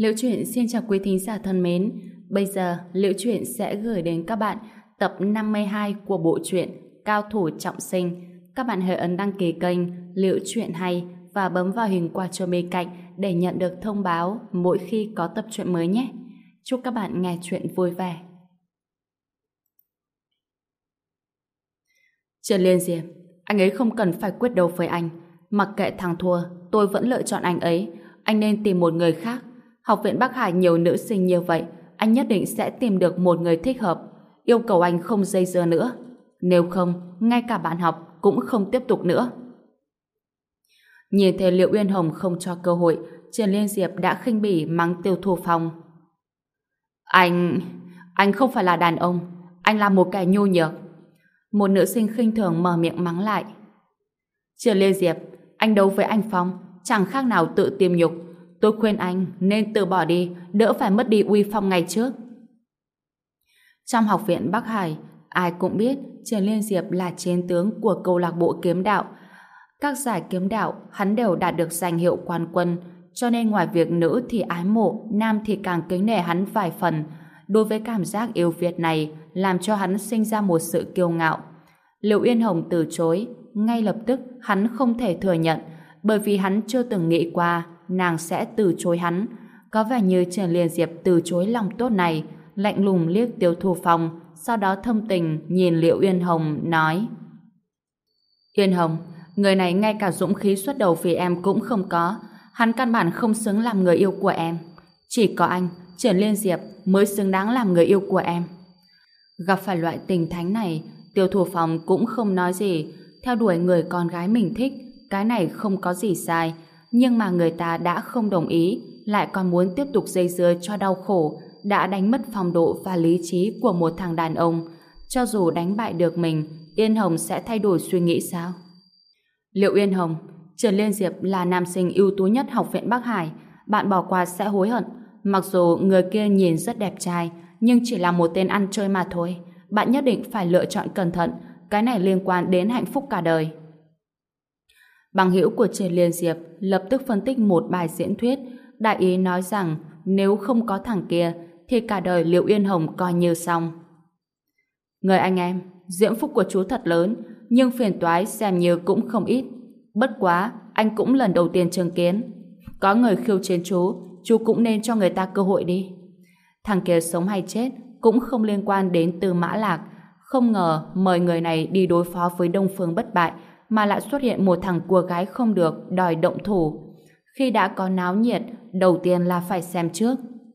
Liễu Chuyện xin chào quý thính giả thân mến. Bây giờ Liễu Chuyện sẽ gửi đến các bạn tập 52 của bộ truyện Cao thủ trọng sinh. Các bạn hãy ấn đăng ký kênh Liễu Chuyện hay và bấm vào hình quả chuông bên cạnh để nhận được thông báo mỗi khi có tập truyện mới nhé. Chúc các bạn nghe truyện vui vẻ. Trần Liên Diệp, anh ấy không cần phải quyết đấu với anh. Mặc kệ thắng thua, tôi vẫn lựa chọn anh ấy. Anh nên tìm một người khác. Học viện Bắc Hải nhiều nữ sinh như vậy, anh nhất định sẽ tìm được một người thích hợp. Yêu cầu anh không dây dưa nữa. Nếu không, ngay cả bạn học cũng không tiếp tục nữa. Nhìn thấy Liễu Uyên Hồng không cho cơ hội, Trần Liên Diệp đã khinh bỉ mắng Tiêu Thu Phong. Anh không phải là đàn ông, anh là một kẻ nhu nhược. Một nữ sinh khinh thường mở miệng mắng lại. Trần Liên Diệp, anh đấu với anh Phong, chẳng khác nào tự tiêm nhục. Tôi khuyên anh nên từ bỏ đi, đỡ phải mất đi uy phong ngày trước. Trong học viện Bắc Hải, ai cũng biết Trần Liên Diệp là chiến tướng của câu lạc bộ kiếm đạo. Các giải kiếm đạo, hắn đều đạt được danh hiệu quan quân, cho nên ngoài việc nữ thì ái mộ, nam thì càng kính nể hắn vài phần. Đối với cảm giác yêu Việt này, làm cho hắn sinh ra một sự kiêu ngạo. Liễu Uyên Hồng từ chối, ngay lập tức hắn không thể thừa nhận, bởi vì hắn chưa từng nghĩ qua nàng sẽ từ chối hắn. Có vẻ như Trần Liên Diệp từ chối lòng tốt này, lạnh lùng liếc Tiêu Thu Phong, sau đó thâm tình nhìn Liễu Uyên Hồng nói: Uyên Hồng, người này ngay cả dũng khí xuất đầu vì em cũng không có, hắn căn bản không xứng làm người yêu của em. Chỉ có anh, Trần Liên Diệp, mới xứng đáng làm người yêu của em. Gặp phải loại tình thánh này, Tiêu Thu Phong cũng không nói gì, theo đuổi người con gái mình thích, cái này không có gì sai. Nhưng mà người ta đã không đồng ý, lại còn muốn tiếp tục dây dưa cho đau khổ, đã đánh mất phong độ và lý trí của một thằng đàn ông. Cho dù đánh bại được mình, Yên Hồng sẽ thay đổi suy nghĩ sao? Liệu Yên Hồng, Trần Liên Diệp là nam sinh ưu tú nhất học viện Bắc Hải, bạn bỏ qua sẽ hối hận. Mặc dù người kia nhìn rất đẹp trai, nhưng chỉ là một tên ăn chơi mà thôi. Bạn nhất định phải lựa chọn cẩn thận, cái này liên quan đến hạnh phúc cả đời. Bằng hữu của Trần Liên Diệp lập tức phân tích một bài diễn thuyết, đại ý nói rằng nếu không có thằng kia thì cả đời Liễu Uyên Hồng coi như xong. Người anh em, diễm phúc của chú thật lớn, nhưng phiền toái xem như cũng không ít. Bất quá, anh cũng lần đầu tiên chứng kiến. Có người khiêu chiến chú cũng nên cho người ta cơ hội đi. Thằng kia sống hay chết cũng không liên quan đến Tư Mã Lạc. Không ngờ mời người này đi đối phó với Đông Phương Bất Bại mà lại xuất hiện một thằng cua gái không được đòi động thủ. Khi đã có náo nhiệt, đầu tiên là phải xem trước.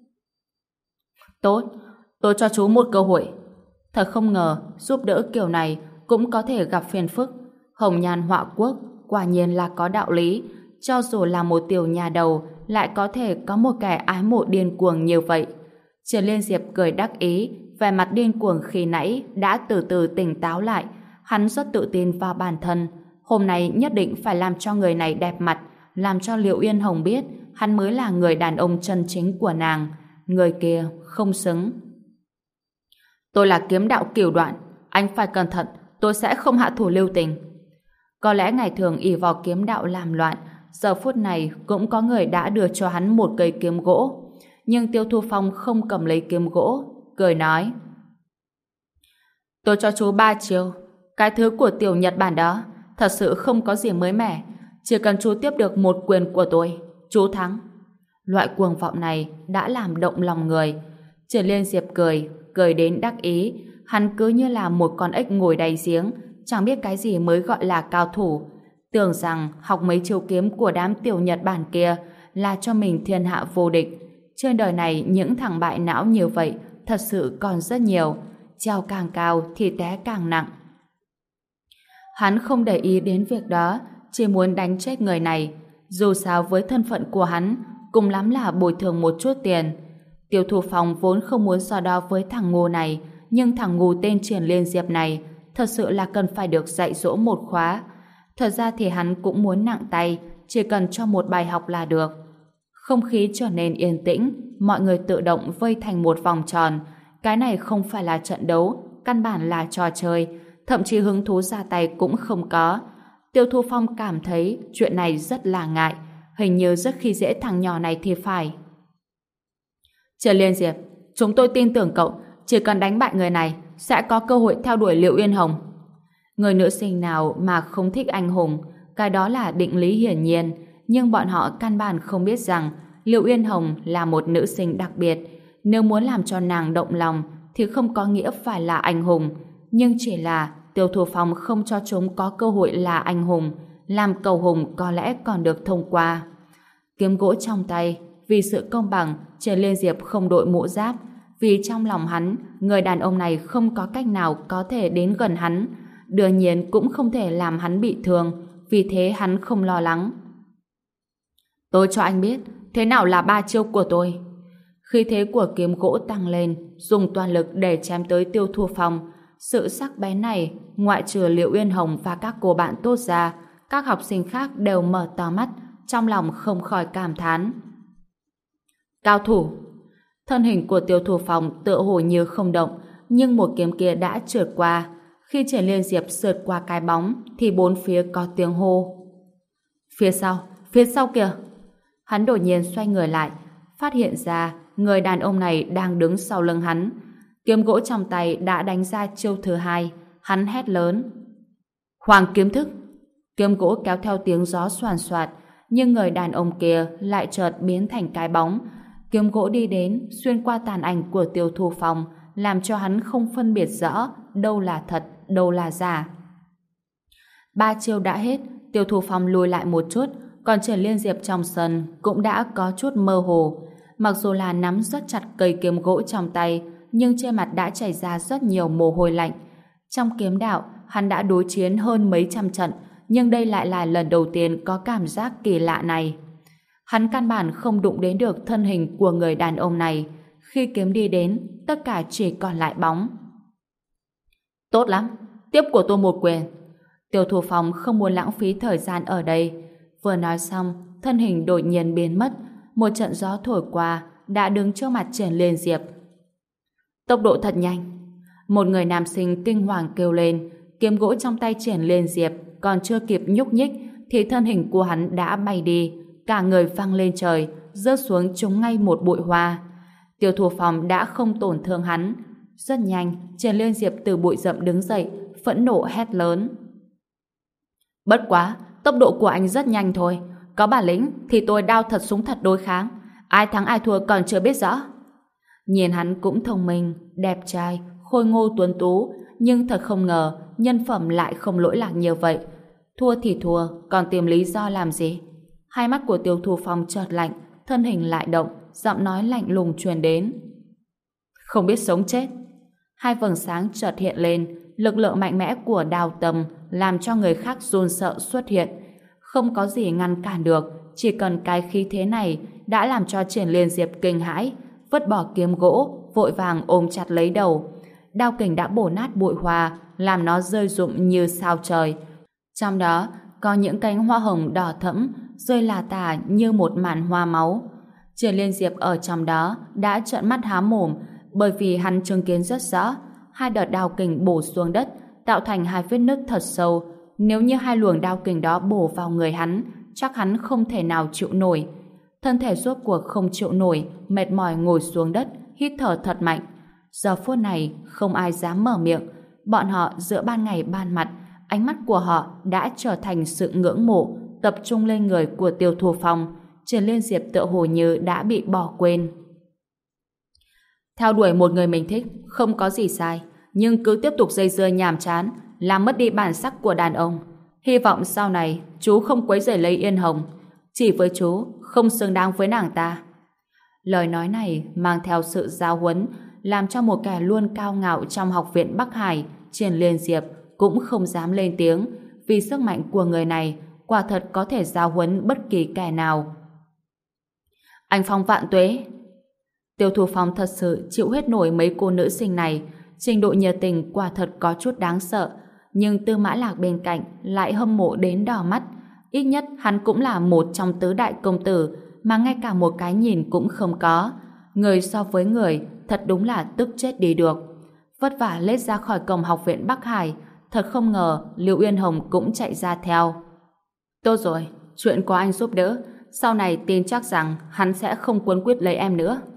Tốt, tôi cho chú một cơ hội. Thật không ngờ giúp đỡ kiểu này cũng có thể gặp phiền phức. Hồng Nhan Họa Quốc quả nhiên là có đạo lý. Cho dù là một tiểu nhà đầu lại có thể có một kẻ ái mộ điên cuồng như vậy. Trần Liên Diệp cười đắc ý, vẻ mặt điên cuồng khi nãy đã từ từ tỉnh táo lại. Hắn rất tự tin vào bản thân. Hôm nay nhất định phải làm cho người này đẹp mặt, làm cho Liễu Uyên Hồng biết hắn mới là người đàn ông chân chính của nàng. Người kia không xứng. Tôi là kiếm đạo cửu đoạn, anh phải cẩn thận, tôi sẽ không hạ thủ lưu tình. Có lẽ ngày thường ỷ vào kiếm đạo làm loạn, giờ phút này cũng có người đã đưa cho hắn một cây kiếm gỗ. Nhưng Tiêu Thu Phong không cầm lấy kiếm gỗ, cười nói: Tôi cho chú 3 chiêu. Cái thứ của tiểu Nhật Bản đó thật sự không có gì mới mẻ. Chỉ cần chú tiếp được một quyền của tôi, chú thắng. Loại cuồng vọng này đã làm động lòng người. Trần Liên Diệp cười đến đắc ý. Hắn cứ như là một con ếch ngồi đáy giếng, chẳng biết cái gì mới gọi là cao thủ. Tưởng rằng học mấy chiêu kiếm của đám tiểu Nhật Bản kia là cho mình thiên hạ vô địch. Trên đời này những thằng bại não như vậy thật sự còn rất nhiều. Treo càng cao thì té càng nặng. Hắn không để ý đến việc đó, chỉ muốn đánh chết người này. Dù sao với thân phận của hắn, cùng lắm là bồi thường một chút tiền. Tiêu Thu Phong vốn không muốn so đo với thằng ngu này, nhưng thằng ngu tên Trần Liên Diệp này thật sự là cần phải được dạy dỗ một khóa. Thật ra thì hắn cũng muốn nặng tay, chỉ cần cho một bài học là được. Không khí trở nên yên tĩnh, mọi người tự động vây thành một vòng tròn. Cái này không phải là trận đấu, căn bản là trò chơi, thậm chí hứng thú ra tay cũng không có. Tiêu Thu Phong cảm thấy chuyện này rất là ngại, hình như rất khi dễ thằng nhỏ này thì phải. Trần Liên Diệp, chúng tôi tin tưởng cậu, chỉ cần đánh bại người này sẽ có cơ hội theo đuổi Liệu Uyên Hồng. Người nữ sinh nào mà không thích anh hùng, cái đó là định lý hiển nhiên, nhưng bọn họ căn bản không biết rằng Liệu Uyên Hồng là một nữ sinh đặc biệt. Nếu muốn làm cho nàng động lòng thì không có nghĩa phải là anh hùng, nhưng chỉ là Tiêu Thu Phong không cho chúng có cơ hội là anh hùng, làm cầu hùng có lẽ còn được thông qua. Kiếm gỗ trong tay, vì sự công bằng, Trần Liên Diệp không đội mũ giáp, vì trong lòng hắn, người đàn ông này không có cách nào có thể đến gần hắn, đương nhiên cũng không thể làm hắn bị thương, vì thế hắn không lo lắng. Tôi cho anh biết, thế nào là 3 chiêu của tôi. Khí thế của kiếm gỗ tăng lên, dùng toàn lực để chém tới Tiêu Thu Phong. Sự sắc bén này, ngoại trừ Liệu Uyên Hồng và các cô bạn tốt ra, các học sinh khác đều mở to mắt, trong lòng không khỏi cảm thán. Cao thủ! Thân hình của Tiêu Thu Phong tựa hồ như không động, nhưng một kiếm kia đã trượt qua. Khi Trần Liên Diệp sượt qua cái bóng, thì bốn phía có tiếng hô. Phía sau kìa! Hắn đột nhiên xoay người lại, phát hiện ra người đàn ông này đang đứng sau lưng hắn. Kiếm gỗ trong tay đã đánh ra chiêu thứ 2. Hắn hét lớn. Hoàng kiếm thức! Kiếm gỗ kéo theo tiếng gió xoàn xoạt, nhưng người đàn ông kia lại chợt biến thành cái bóng. Kiếm gỗ đi đến, xuyên qua tàn ảnh của Tiêu Thu Phong, làm cho hắn không phân biệt rõ đâu là thật, đâu là giả. 3 chiêu đã hết, Tiêu Thu Phong lùi lại một chút, còn Trần Liên Diệp trong sân cũng đã có chút mơ hồ. Mặc dù là nắm rất chặt cây kiếm gỗ trong tay, nhưng trên mặt đã chảy ra rất nhiều mồ hôi lạnh. Trong kiếm đạo, hắn đã đối chiến hơn mấy trăm trận, nhưng đây lại là lần đầu tiên có cảm giác kỳ lạ này. Hắn căn bản không đụng đến được thân hình của người đàn ông này. Khi kiếm đi đến, tất cả chỉ còn lại bóng. Tốt lắm, tiếp của tôi một quyền. Tiêu Thu Phong không muốn lãng phí thời gian ở đây. Vừa nói xong, thân hình đột nhiên biến mất. Một trận gió thổi qua, đã đứng trước mặt Trần Liên Diệp. Tốc độ thật nhanh. Một người nam sinh kinh hoàng kêu lên. Kiếm gỗ trong tay Trần Liên Diệp còn chưa kịp nhúc nhích thì thân hình của hắn đã bay đi, cả người văng lên trời, rớt xuống trúng ngay một bụi hoa. Tiêu Thu Phong đã không tổn thương hắn. Rất nhanh, Trần Liên Diệp từ bụi rậm đứng dậy, phẫn nộ hét lớn. Bất quá, tốc độ của anh rất nhanh thôi. Có bản lĩnh thì tôi đao thật súng thật đối kháng. Ai thắng ai thua còn chưa biết rõ. Nhìn hắn cũng thông minh, đẹp trai, khôi ngô tuấn tú, nhưng thật không ngờ nhân phẩm lại không lỗi lạc như vậy. Thua thì thua, còn tìm lý do làm gì? Hai mắt của Tiêu Thu Phong chợt lạnh, thân hình lại động, giọng nói lạnh lùng truyền đến. Không biết sống chết. Hai vầng sáng chợt hiện lên, lực lượng mạnh mẽ của Đao Tâm làm cho người khác run sợ xuất hiện. Không có gì ngăn cản được, chỉ cần cái khí thế này đã làm cho Triển Liên Diệp kinh hãi, vứt bỏ kiếm gỗ, vội vàng ôm chặt lấy đầu. Đao kình đã bổ nát bụi hoa, làm nó rơi rụng như sao trời. Trong đó có những cánh hoa hồng đỏ thẫm rơi lả tả như một màn hoa máu. Triển Liên Diệp ở trong đó đã trợn mắt há mồm, bởi vì hắn chứng kiến rất rõ hai đợt đao kình bổ xuống đất tạo thành hai vết nứt thật sâu. Nếu như hai luồng đao kình đó bổ vào người hắn, chắc hắn không thể nào chịu nổi. Thân thể rốt cuộc không chịu nổi, mệt mỏi ngồi xuống đất, hít thở thật mạnh. Giờ phút này không ai dám mở miệng. Bọn họ giữa ban ngày ban mặt, ánh mắt của họ đã trở thành sự ngưỡng mộ, tập trung lên người của Tiêu Thu Phong. Trần Liên Diệp tựa hồ như đã bị bỏ quên. Theo đuổi một người mình thích không có gì sai, nhưng cứ tiếp tục dây dưa nhàm chán, làm mất đi bản sắc của đàn ông. Hy vọng sau này chú không quấy rầy lấy Yên Hồng. Chỉ với chú không xứng đáng với nàng ta. Lời nói này mang theo sự giáo huấn, làm cho một kẻ luôn cao ngạo trong học viện Bắc Hải, Triển Liên Diệp cũng không dám lên tiếng, vì sức mạnh của người này quả thật có thể giáo huấn bất kỳ kẻ nào. Anh Phong vạn tuế. Tiêu Thu Phong thật sự chịu hết nổi mấy cô nữ sinh này, trình độ nhiệt tình quả thật có chút đáng sợ, nhưng Tư Mã Lạc bên cạnh lại hâm mộ đến đỏ mắt. Ít nhất hắn cũng là một trong tứ đại công tử mà ngay cả một cái nhìn cũng không có. Người so với người thật đúng là tức chết đi được. Vất vả lết ra khỏi cổng học viện Bắc Hải, thật không ngờ Lưu Uyên Hồng cũng chạy ra theo. Tốt rồi, chuyện có anh giúp đỡ, sau này tin chắc rằng hắn sẽ không cuốn quyết lấy em nữa.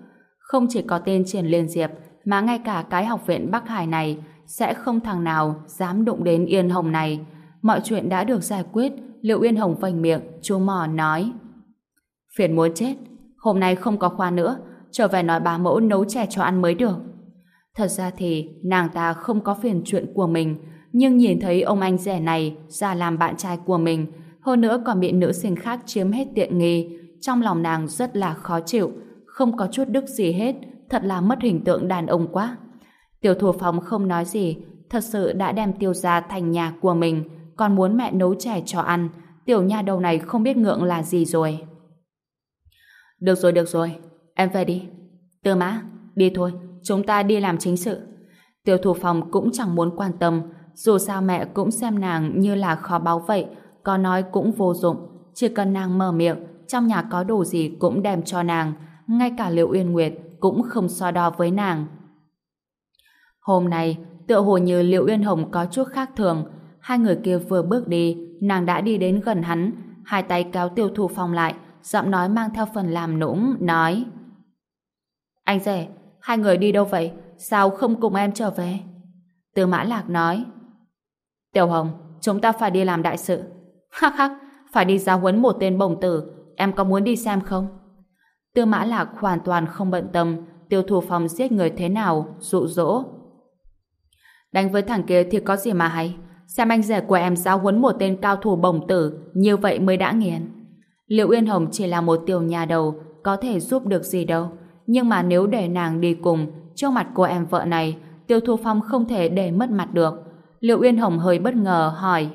Không chỉ có tên Triển Liên Diệp, mà ngay cả cái học viện Bắc Hải này sẽ không thằng nào dám đụng đến Yên Hồng này. Mọi chuyện đã được giải quyết. Liệu Yên Hồng vành miệng, chú mò nói: Phiền muốn chết, hôm nay không có khoa nữa, trở về nói bá mẫu nấu chè cho ăn mới được. Thật ra thì nàng ta không có phiền chuyện của mình, nhưng nhìn thấy ông anh rẻ này ra làm bạn trai của mình, hơn nữa còn bị nữ sinh khác chiếm hết tiện nghi, trong lòng nàng rất là khó chịu, không có chút đức gì hết, thật là mất hình tượng đàn ông quá. Tiểu Thủ Phong không nói gì, thật sự đã đem Tiêu gia thành nhà của mình, còn muốn mẹ nấu chè cho ăn. Tiểu nha đầu này không biết ngượng là gì rồi. Được rồi, em về đi. Tư Mã, đi thôi, chúng ta đi làm chính sự. Tiểu Thủ Phong cũng chẳng muốn quan tâm, dù sao mẹ cũng xem nàng như là kho báu vậy, có nói cũng vô dụng, chỉ cần nàng mở miệng, trong nhà có đồ gì cũng đem cho nàng, ngay cả Liệu Uyên Nguyệt cũng không so đo với nàng. Hôm nay, tựa hồ như Liệu Uyên Hồng có chút khác thường, hai người kia vừa bước đi, nàng đã đi đến gần hắn, hai tay kéo Tiêu Thủ Phong lại, giọng nói mang theo phần làm nũng, nói: Anh rể, hai người đi đâu vậy? Sao không cùng em trở về? Tư Mã Lạc nói: Tiểu Hồng, chúng ta phải đi làm đại sự. Hắc hắc, phải đi giáo huấn một tên bổng tử, em có muốn đi xem không? Tư Mã Lạc hoàn toàn không bận tâm Tiêu Thủ Phong giết người thế nào, dụ dỗ. Đánh với thằng kia thì có gì mà hay, xem anh rể của em giáo huấn một tên cao thủ bổng tử, như vậy mới đã nghiền. Liệu Uyên Hồng chỉ là một tiểu nhà đầu, có thể giúp được gì đâu, nhưng mà nếu để nàng đi cùng trước mặt cô em vợ này, Tiêu Thủ Phong không thể để mất mặt được. Liệu Uyên Hồng hơi bất ngờ hỏi: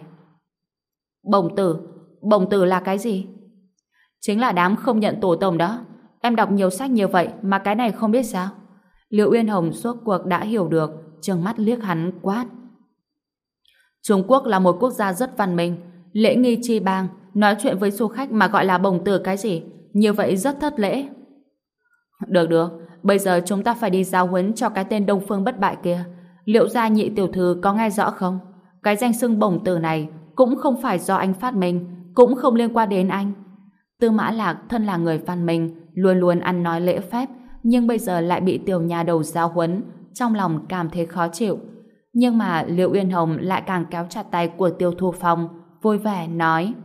Bổng tử là cái gì? Chính là đám không nhận tổ tông đó. Em đọc nhiều sách như vậy mà cái này không biết sao? Liệu Uyên Hồng suốt cuộc đã hiểu được, trừng mắt liếc hắn quát: Trung Quốc là một quốc gia rất văn minh, lễ nghi chi bang, nói chuyện với du khách mà gọi là bổng tử cái gì? Như vậy rất thất lễ. Được, bây giờ chúng ta phải đi giáo huấn cho cái tên Đông Phương bất bại kia. Liệu gia nhị tiểu thư có nghe rõ không? Cái danh xưng bổng tử này cũng không phải do anh phát minh, cũng không liên quan đến anh. Tư Mã Lạc thân là người văn minh, luôn luôn ăn nói lễ phép, nhưng bây giờ lại bị tiểu nhà đầu giáo huấn, trong lòng cảm thấy khó chịu. Nhưng mà Liệu Uyên Hồng lại càng kéo chặt tay của Tiêu Thủ Phong, vui vẻ nói: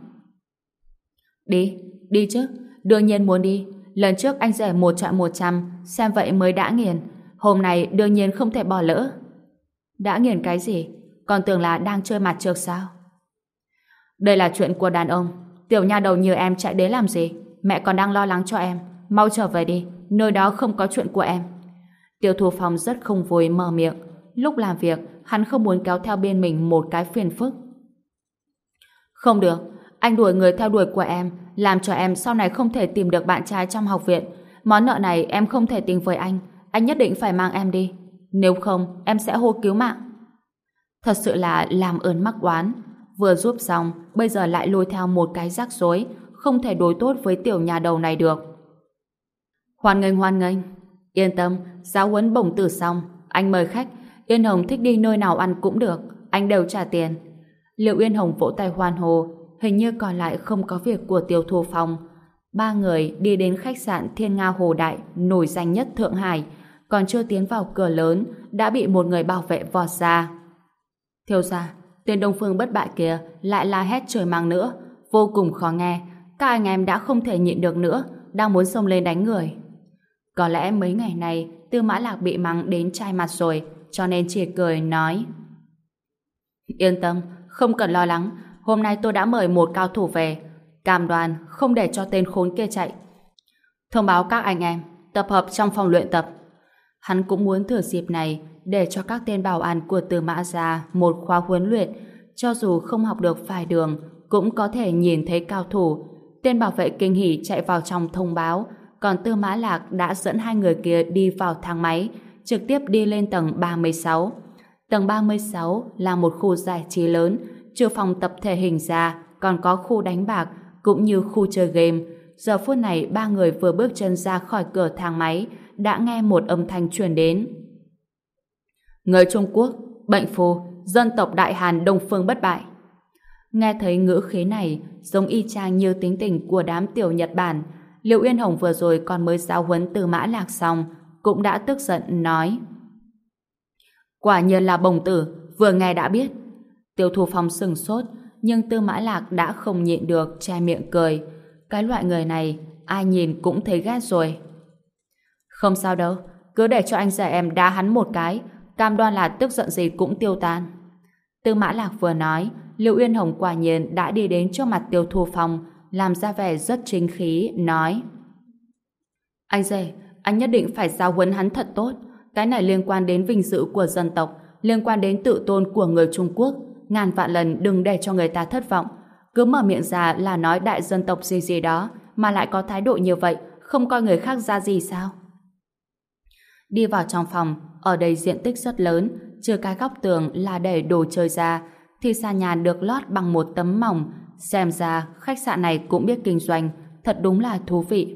Đi chứ, đương nhiên muốn đi. Lần trước anh rể 100/100, xem vậy mới đã nghiền. Hôm nay đương nhiên không thể bỏ lỡ. Đã nghiền cái gì? Còn tưởng là đang chơi mặt trược sao? Đây là chuyện của đàn ông. Tiểu nha đầu như em chạy đến làm gì? Mẹ còn đang lo lắng cho em. Mau trở về đi, nơi đó không có chuyện của em. Tiêu Thủ Phong rất không vui mở miệng. Lúc làm việc, hắn không muốn kéo theo bên mình một cái phiền phức. Không được, anh đuổi người theo đuổi của em, làm cho em sau này không thể tìm được bạn trai trong học viện. Món nợ này em không thể tính với anh nhất định phải mang em đi. Nếu không, em sẽ hô cứu mạng. Thật sự là làm ơn mắc oán. Vừa giúp xong, bây giờ lại lôi theo một cái rắc rối, không thể đối tốt với tiểu nhà đầu này được. Hoan nghênh. Yên tâm, giáo huấn bổng tử xong, anh mời khách. Yên Hồng thích đi nơi nào ăn cũng được, anh đều trả tiền. Liệu Yên Hồng vỗ tay hoan hô, hình như còn lại không có việc của Tiêu Thủ Phong. Ba người đi đến khách sạn Thiên Nga Hồ Đại, nổi danh nhất Thượng Hải, còn chưa tiến vào cửa lớn, đã bị một người bảo vệ vọt ra. Thiếu gia, tên Đông Phương bất bại kia lại la hét trời mang nữa, vô cùng khó nghe. Các anh em đã không thể nhịn được nữa, đang muốn xông lên đánh người. Có lẽ mấy ngày này Tư Mã Lạc bị mắng đến chai mặt rồi, cho nên chỉ cười nói: Yên tâm, không cần lo lắng. Hôm nay tôi đã mời một cao thủ về, cam đoan không để cho tên khốn kia chạy. Thông báo các anh em tập hợp trong phòng luyện tập. Hắn cũng muốn thừa dịp này để cho các tên bảo an của Tư Mã gia một khóa huấn luyện, cho dù không học được phải đường cũng có thể nhìn thấy cao thủ. Tên bảo vệ kinh hỉ chạy vào trong thông báo, còn Tư Mã Lạc đã dẫn hai người kia đi vào thang máy, trực tiếp đi lên tầng 36. Tầng 36 là một khu giải trí lớn, trừ phòng tập thể hình ra, còn có khu đánh bạc, cũng như khu chơi game. Giờ phút này ba người vừa bước chân ra khỏi cửa thang máy, đã nghe một âm thanh truyền đến. Người Trung Quốc, bệnh phù, dân tộc Đại Hàn Đông Phương bất bại. Nghe thấy ngữ khí này, giống y chang như tính tình của đám tiểu Nhật Bản. Liệu Uyên Hồng vừa rồi còn mới giáo huấn Tư Mã Lạc xong, cũng đã tức giận nói: Quả nhiên là bổng tử, vừa nghe đã biết. Tiêu Thu Phong sừng sốt, nhưng Tư Mã Lạc đã không nhịn được che miệng cười. Cái loại người này ai nhìn cũng thấy ghét rồi. Không sao đâu, cứ để cho anh rể em đá hắn một cái, cam đoan là tức giận gì cũng tiêu tan. Tư Mã Lạc vừa nói, Lưu Uyên Hồng quả nhiên đã đi đến trước mặt Tiêu Thu Phong, làm ra vẻ rất chính khí, nói: Anh rể, anh nhất định phải giáo huấn hắn thật tốt. Cái này liên quan đến vinh dự của dân tộc, liên quan đến tự tôn của người Trung Quốc. Ngàn vạn lần đừng để cho người ta thất vọng. Cứ mở miệng ra là nói đại dân tộc gì gì đó, mà lại có thái độ như vậy, không coi người khác ra gì sao? Đi vào trong phòng, ở đây diện tích rất lớn, trừ cái góc tường là để đồ chơi ra, thì sàn nhà được lót bằng một tấm mỏng. Xem ra khách sạn này cũng biết kinh doanh, thật đúng là thú vị.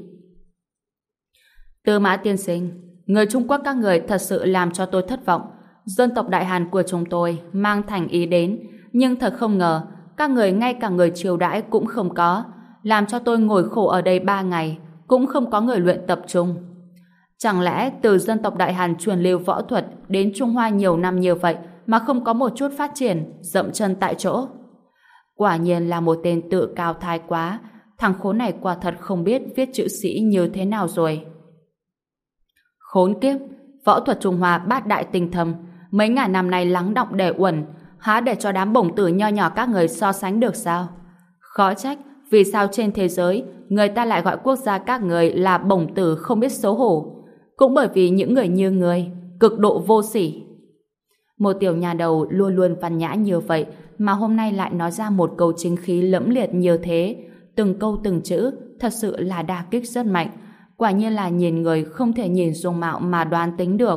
Tư Mã tiên sinh, người Trung Quốc các người thật sự làm cho tôi thất vọng. Dân tộc Đại Hàn của chúng tôi mang thành ý đến, nhưng thật không ngờ các người ngay cả người chiêu đãi cũng không có, làm cho tôi ngồi khổ ở đây 3 ngày, cũng không có người luyện tập trung. Chẳng lẽ từ dân tộc Đại Hàn truyền lưu võ thuật đến Trung Hoa nhiều năm như vậy mà không có một chút phát triển, dậm chân tại chỗ? Quả nhiên là một tên tự cao thái quá, thằng khốn này quả thật không biết viết chữ sĩ như thế nào rồi. Khốn kiếp, võ thuật Trung Hoa bát đại tinh thâm, mấy ngàn năm nay lắng đọng để uẩn, há để cho đám bổng tử nho nhỏ các người so sánh được sao? Khó trách, vì sao trên thế giới người ta lại gọi quốc gia các người là bổng tử không biết xấu hổ? Cũng bởi vì những người như người cực độ vô sỉ. Một tiểu nhà đầu luôn luôn văn nhã như vậy mà hôm nay lại nói ra một câu chính khí lẫm liệt như thế, từng câu từng chữ thật sự là đả kích rất mạnh. Quả nhiên là nhìn người không thể nhìn dung mạo mà đoán tính được.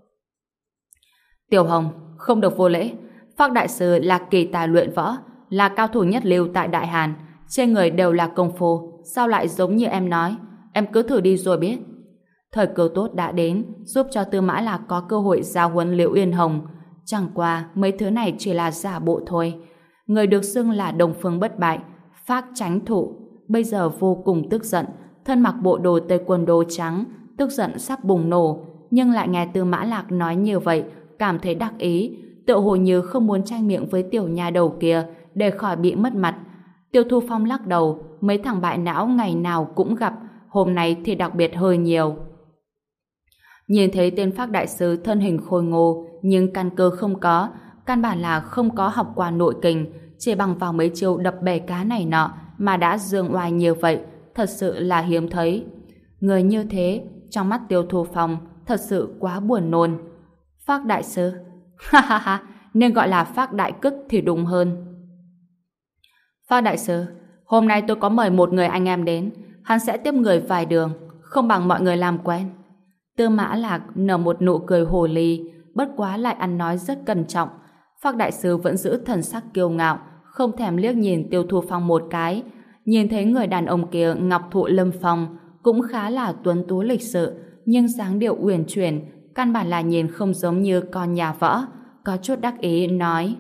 Tiểu Hồng, không được vô lễ. Phác đại sư là kỳ tài luyện võ, là cao thủ nhất lưu tại Đại Hàn, trên người đều là công phu, sao lại giống như em nói? Em cứ thử đi rồi biết. Thời cơ tốt đã đến, giúp cho Tư Mã Lạc có cơ hội giao huấn Liễu Uyên Hồng. Chẳng qua mấy thứ này chỉ là giả bộ thôi. Người được xưng là Đông Phương bất bại, Phác Chánh Thụ, bây giờ vô cùng tức giận, thân mặc bộ đồ tây quân đồ trắng, tức giận sắp bùng nổ, nhưng lại nghe Tư Mã Lạc nói như vậy, cảm thấy đắc ý, tựa hồ như không muốn tranh miệng với tiểu nha đầu kia để khỏi bị mất mặt. Tiêu Thu Phong lắc đầu, mấy thằng bại não ngày nào cũng gặp, hôm nay thì đặc biệt hơi nhiều. Nhìn thấy tên Phác đại sư thân hình khôi ngô nhưng căn cơ không có, căn bản là không có học qua nội kình, chỉ bằng vào mấy chiêu đập bể cá này nọ mà đã dương oai như vậy, thật sự là hiếm thấy. Người như thế, trong mắt Tiêu Thu Phong thật sự quá buồn nôn. Phác đại sư, ha ha ha, nên gọi là Phác đại cức thì đúng hơn. Phác đại sư, hôm nay tôi có mời một người anh em đến, hắn sẽ tiếp người vài đường, không bằng mọi người làm quen. Tư Mã Lạc nở một nụ cười hồ ly, bất quá lại ăn nói rất cẩn trọng. Phác đại sư vẫn giữ thần sắc kiêu ngạo, không thèm liếc nhìn Tiêu Thu Phong một cái. Nhìn thấy người đàn ông kia ngọc thụ lâm phong, cũng khá là tuấn tú lịch sự, nhưng dáng điệu uyển chuyển, căn bản là nhìn không giống như con nhà võ. Có chút đắc ý nói: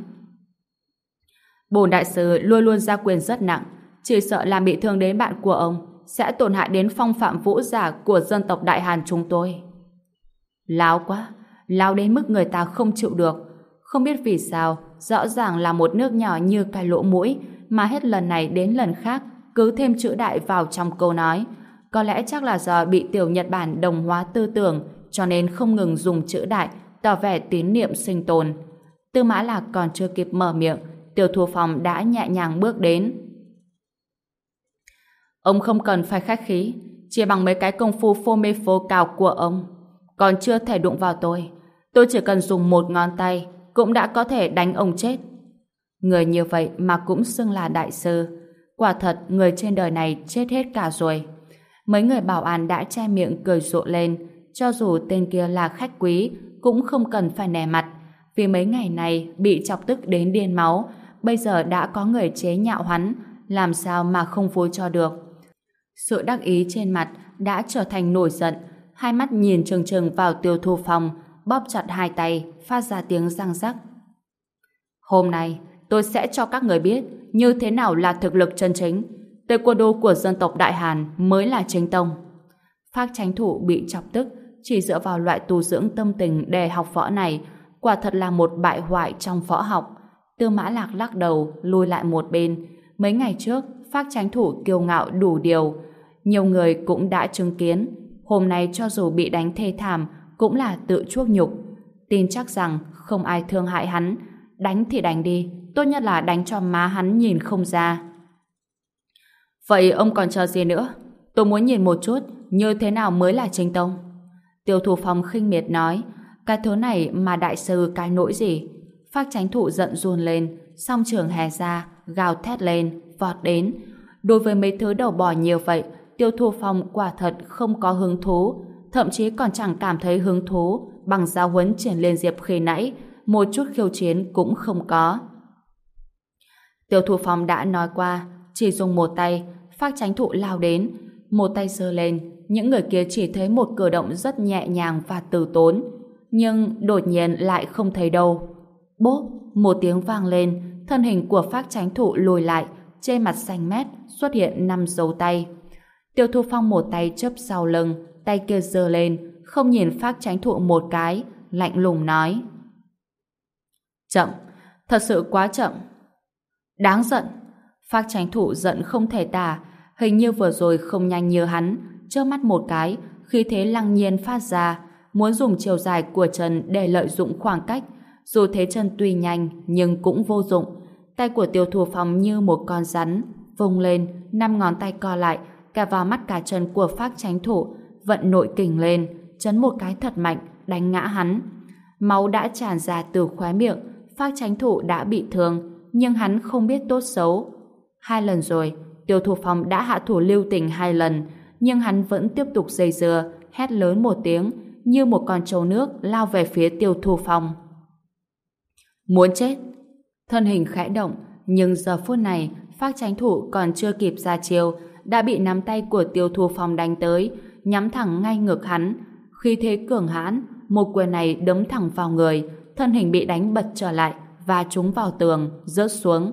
Bổn đại sư luôn luôn ra quyền rất nặng, chỉ sợ làm bị thương đến bạn của ông, sẽ tổn hại đến phong phạm vũ giả của dân tộc Đại Hàn chúng tôi. Láo quá, láo đến mức người ta không chịu được. Không biết vì sao, rõ ràng là một nước nhỏ như cái lỗ mũi, mà hết lần này đến lần khác cứ thêm chữ đại vào trong câu nói. Có lẽ chắc là do bị tiểu Nhật Bản đồng hóa tư tưởng, cho nên không ngừng dùng chữ đại, tỏ vẻ tín niệm sinh tồn. Tư Mã Lạc còn chưa kịp mở miệng, Tiêu Thu Phong đã nhẹ nhàng bước đến. Ông không cần phải khách khí, chỉ bằng mấy cái công phu phô mê phô cào của ông, còn chưa thể đụng vào tôi. Tôi chỉ cần dùng một ngón tay cũng đã có thể đánh ông chết. Người như vậy mà cũng xưng là đại sư. Quả thật người trên đời này chết hết cả rồi. Mấy người bảo an đã che miệng cười rộ lên. Cho dù tên kia là khách quý cũng không cần phải nể mặt, vì mấy ngày này bị chọc tức đến điên máu. Bây giờ đã có người chế nhạo hắn, làm sao mà không vui cho được. Sự đắc ý trên mặt đã trở thành nổi giận, hai mắt nhìn trừng trừng vào Tiêu Thu Phong, bóp chặt hai tay, phát ra tiếng răng rắc. Hôm nay tôi sẽ cho các người biết như thế nào là thực lực chân chính. Taekwondo của dân tộc Đại Hàn mới là chính tông. Phác Chánh Thủ bị chọc tức, chỉ dựa vào loại tu dưỡng tâm tình để học võ này, quả thật là một bại hoại trong võ học. Tư Mã Lạc lắc đầu, lùi lại một bên. Mấy ngày trước, Phác Chánh Thủ kiêu ngạo đủ điều. Nhiều người cũng đã chứng kiến. Hôm nay cho dù bị đánh thê thảm, cũng là tự chuốc nhục. Tin chắc rằng không ai thương hại hắn. Đánh thì đánh đi, tốt nhất là đánh cho má hắn nhìn không ra. Vậy ông còn chờ gì nữa? Tôi muốn nhìn một chút như thế nào mới là chính tông. Tiêu Thủ Phong khinh miệt nói, cái thứ này mà đại sư cái nỗi gì? Phác Chánh Thủ giận run lên, song trường hè ra, gào thét lên, vọt đến. Đối với mấy thứ đầu bò nhiều vậy, Tiêu Thủ Phong quả thật không có hứng thú, thậm chí còn chẳng cảm thấy hứng thú bằng giáo huấn Triển Liên Diệp khi nãy, một chút khiêu chiến cũng không có. Tiêu Thủ Phong đã nói qua, chỉ dùng một tay, Phác Chánh Thủ lao đến, một tay giơ lên, những người kia chỉ thấy một cử động rất nhẹ nhàng và từ tốn, nhưng đột nhiên lại không thấy đâu. Bốp, một tiếng vang lên, thân hình của Phác Chánh Thủ lùi lại, trên mặt xanh mét xuất hiện 5 dấu tay. Tiêu Thủ Phong một tay chớp sau lưng, tay kia giơ lên, không nhìn Phác Chánh Thủ một cái, lạnh lùng nói: chậm, thật sự quá chậm. Đáng giận. Phác Chánh Thủ giận không thể tả, hình như vừa rồi không nhanh như hắn, chớp mắt một cái, khí thế lăng nhiên phát ra, muốn dùng chiều dài của chân để lợi dụng khoảng cách. Dù thế chân tuy nhanh nhưng cũng vô dụng. Tay của Tiêu Thủ Phong như một con rắn, vung lên, 5 ngón tay co lại, cả vào mắt cả chân của Phác Chánh Thủ, vận nội kình lên, chấn một cái thật mạnh, đánh ngã hắn. Máu đã tràn ra từ khóe miệng, Phác Chánh Thủ đã bị thương, nhưng hắn không biết tốt xấu. 2 lần rồi, Tiêu Thủ Phong đã hạ thủ lưu tình 2 lần, nhưng hắn vẫn tiếp tục dây dưa, hét lớn một tiếng, như một con trâu nước lao về phía Tiêu Thủ Phong. Muốn chết! Thân hình khẽ động, nhưng giờ phút này, Phác Chánh Thủ còn chưa kịp ra chiêu, đã bị nắm tay của Tiêu Thủ Phong đánh tới, nhắm thẳng ngay ngực hắn. Khi thế cường hãn, một quyền này đấm thẳng vào người, thân hình bị đánh bật trở lại và trúng vào tường, rớt xuống.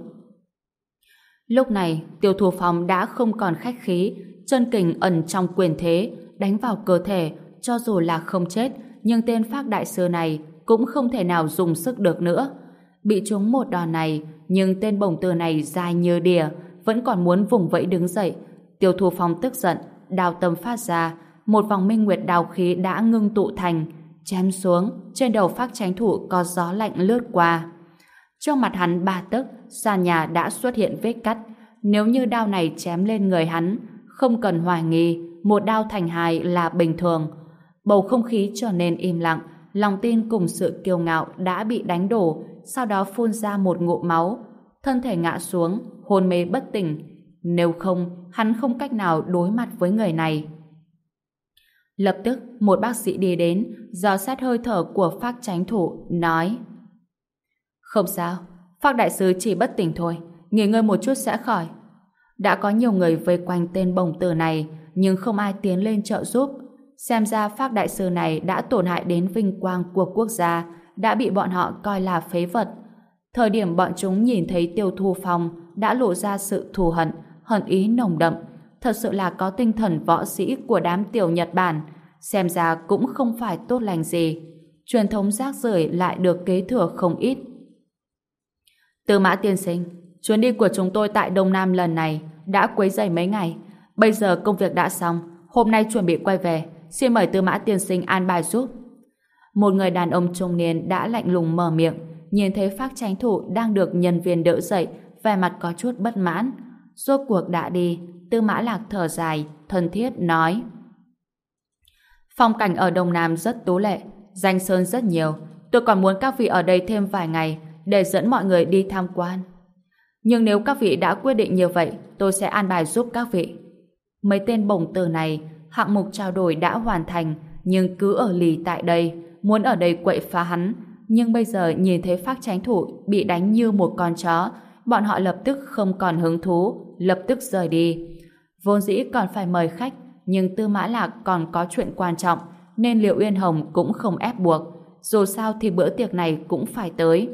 Lúc này, Tiêu Thủ Phong đã không còn khách khí, chân kình ẩn trong quyền thế, đánh vào cơ thể, cho dù là không chết, nhưng tên Phác đại sư này cũng không thể nào dùng sức được nữa. Bị trúng một đòn này, nhưng tên bổng tử này dài như đỉa, vẫn còn muốn vùng vẫy đứng dậy. Tiêu Thủ Phong tức giận, đao tâm phát ra, một vòng minh nguyệt đao khí đã ngưng tụ thành, chém xuống, trên đầu Phác Chánh Thủ có gió lạnh lướt qua. Trong mặt hắn 3 tấc, sàn nhà đã xuất hiện vết cắt. Nếu như đao này chém lên người hắn, không cần hoài nghi, một đao thành 2 là bình thường. Bầu không khí trở nên im lặng, lòng tin cùng sự kiêu ngạo đã bị đánh đổ, sau đó phun ra một ngụm máu, thân thể ngã xuống, hôn mê bất tỉnh. Nếu không, hắn không cách nào đối mặt với người này. Lập tức, một bác sĩ đi đến, dò xét hơi thở của Phác Chánh Thủ, nói: không sao, Phác đại sư chỉ bất tỉnh thôi, nghỉ ngơi một chút sẽ khỏi. Đã có nhiều người vây quanh tên bổng tử này, nhưng không ai tiến lên trợ giúp. Xem ra Phác đại sư này đã tổn hại đến vinh quang của quốc gia, đã bị bọn họ coi là phế vật. Thời điểm bọn chúng nhìn thấy Tiêu Thủ Phong đã lộ ra sự thù hận, hận ý nồng đậm, thật sự là có tinh thần võ sĩ của đám tiểu Nhật Bản, xem ra cũng không phải tốt lành gì. Truyền thống rác rưởi lại được kế thừa không ít. Tư Mã tiên sinh, chuyến đi của chúng tôi tại Đông Nam lần này đã quấy rầy mấy ngày. Bây giờ công việc đã xong, hôm nay chuẩn bị quay về, xin mời Tư Mã tiên sinh an bài giúp. Một người đàn ông trung niên đã lạnh lùng mở miệng, nhìn thấy Phác Chánh Thủ đang được nhân viên đỡ dậy, vẻ mặt có chút bất mãn. Rốt cuộc đã đi, Tư Mã Lạc thở dài, thân thiết nói: phong cảnh ở Đông Nam rất tú lệ, danh sơn rất nhiều, tôi còn muốn các vị ở đây thêm vài ngày để dẫn mọi người đi tham quan. Nhưng nếu các vị đã quyết định như vậy, tôi sẽ an bài giúp các vị. Mấy tên bổng tử này, hạng mục trao đổi đã hoàn thành, nhưng cứ ở lì tại đây, muốn ở đây quậy phá hắn. Nhưng bây giờ nhìn thấy Phác Chánh Thủ bị đánh như một con chó, bọn họ lập tức không còn hứng thú, lập tức rời đi. Vốn dĩ còn phải mời khách, nhưng Tư Mã Lạc còn có chuyện quan trọng, nên Liệu Uyên Hồng cũng không ép buộc. Dù sao thì bữa tiệc này cũng phải tới.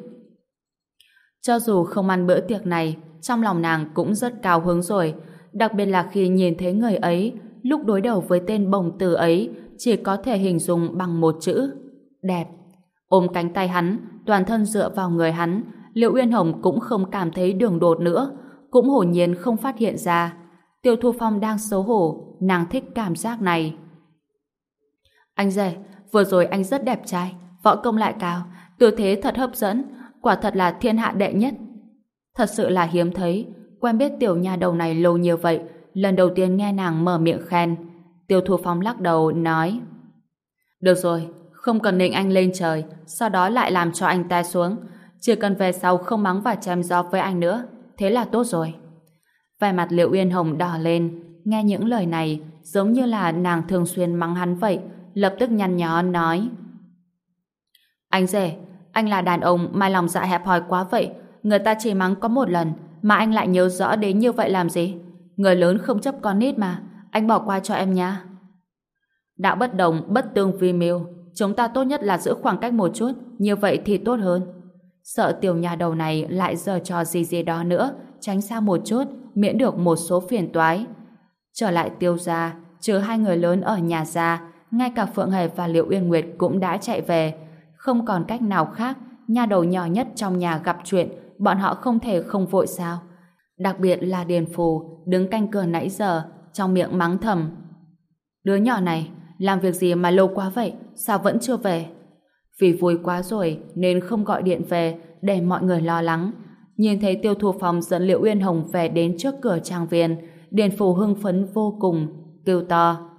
Cho dù không ăn bữa tiệc này, trong lòng nàng cũng rất cao hứng rồi, đặc biệt là khi nhìn thấy người ấy, lúc đối đầu với tên bổng tử ấy, chỉ có thể hình dung bằng một chữ: đẹp. Ôm cánh tay hắn, toàn thân dựa vào người hắn, Liễu Uyên Hồng cũng không cảm thấy đường đột nữa, cũng hồn nhiên không phát hiện ra. Tiêu Thu Phong đang xấu hổ, nàng thích cảm giác này. Anh rể, vừa rồi anh rất đẹp trai, võ công lại cao, tư thế thật hấp dẫn, quả thật là thiên hạ đệ nhất. Thật sự là hiếm thấy, quen biết tiểu nha đầu này lâu như vậy, lần đầu tiên nghe nàng mở miệng khen. Tiêu Thu Phong lắc đầu nói: Được rồi, không cần nịnh anh lên trời, sau đó lại làm cho anh ta xuống, chỉ cần về sau không mắng và chém gió với anh nữa, thế là tốt rồi. Vẻ mặt Liễu Uyên Hồng đỏ lên, nghe những lời này giống như là nàng thường xuyên mắng hắn vậy, lập tức nhăn nhó nói: Anh rể, anh là đàn ông mà lòng dạ hẹp hòi quá vậy, người ta chỉ mắng có một lần mà anh lại nhớ rõ đến như vậy làm gì? Người lớn không chấp con nít mà, anh bỏ qua cho em nha. Đạo bất đồng, bất tương vi mưu, chúng ta tốt nhất là giữ khoảng cách một chút, như vậy thì tốt hơn. Sợ tiểu nhà đầu này lại giở trò gì gì đó nữa, tránh xa một chút, miễn được một số phiền toái. Trở lại Tiêu gia, trừ hai người lớn ở nhà gia, ngay cả Phượng Hề và Liễu Uyên Nguyệt cũng đã chạy về. Không còn cách nào khác, nha đầu nhỏ nhất trong nhà gặp chuyện, bọn họ không thể không vội sao. Đặc biệt là Điền Phù, đứng canh cửa nãy giờ, trong miệng mắng thầm: Đứa nhỏ này, làm việc gì mà lâu quá vậy, sao vẫn chưa về? Vì vui quá rồi nên không gọi điện về để mọi người lo lắng. Nhìn thấy Tiêu Thu Phong dẫn Liễu Uyên Hồng về đến trước cửa trang viên, Điền Phù hưng phấn vô cùng, kêu to: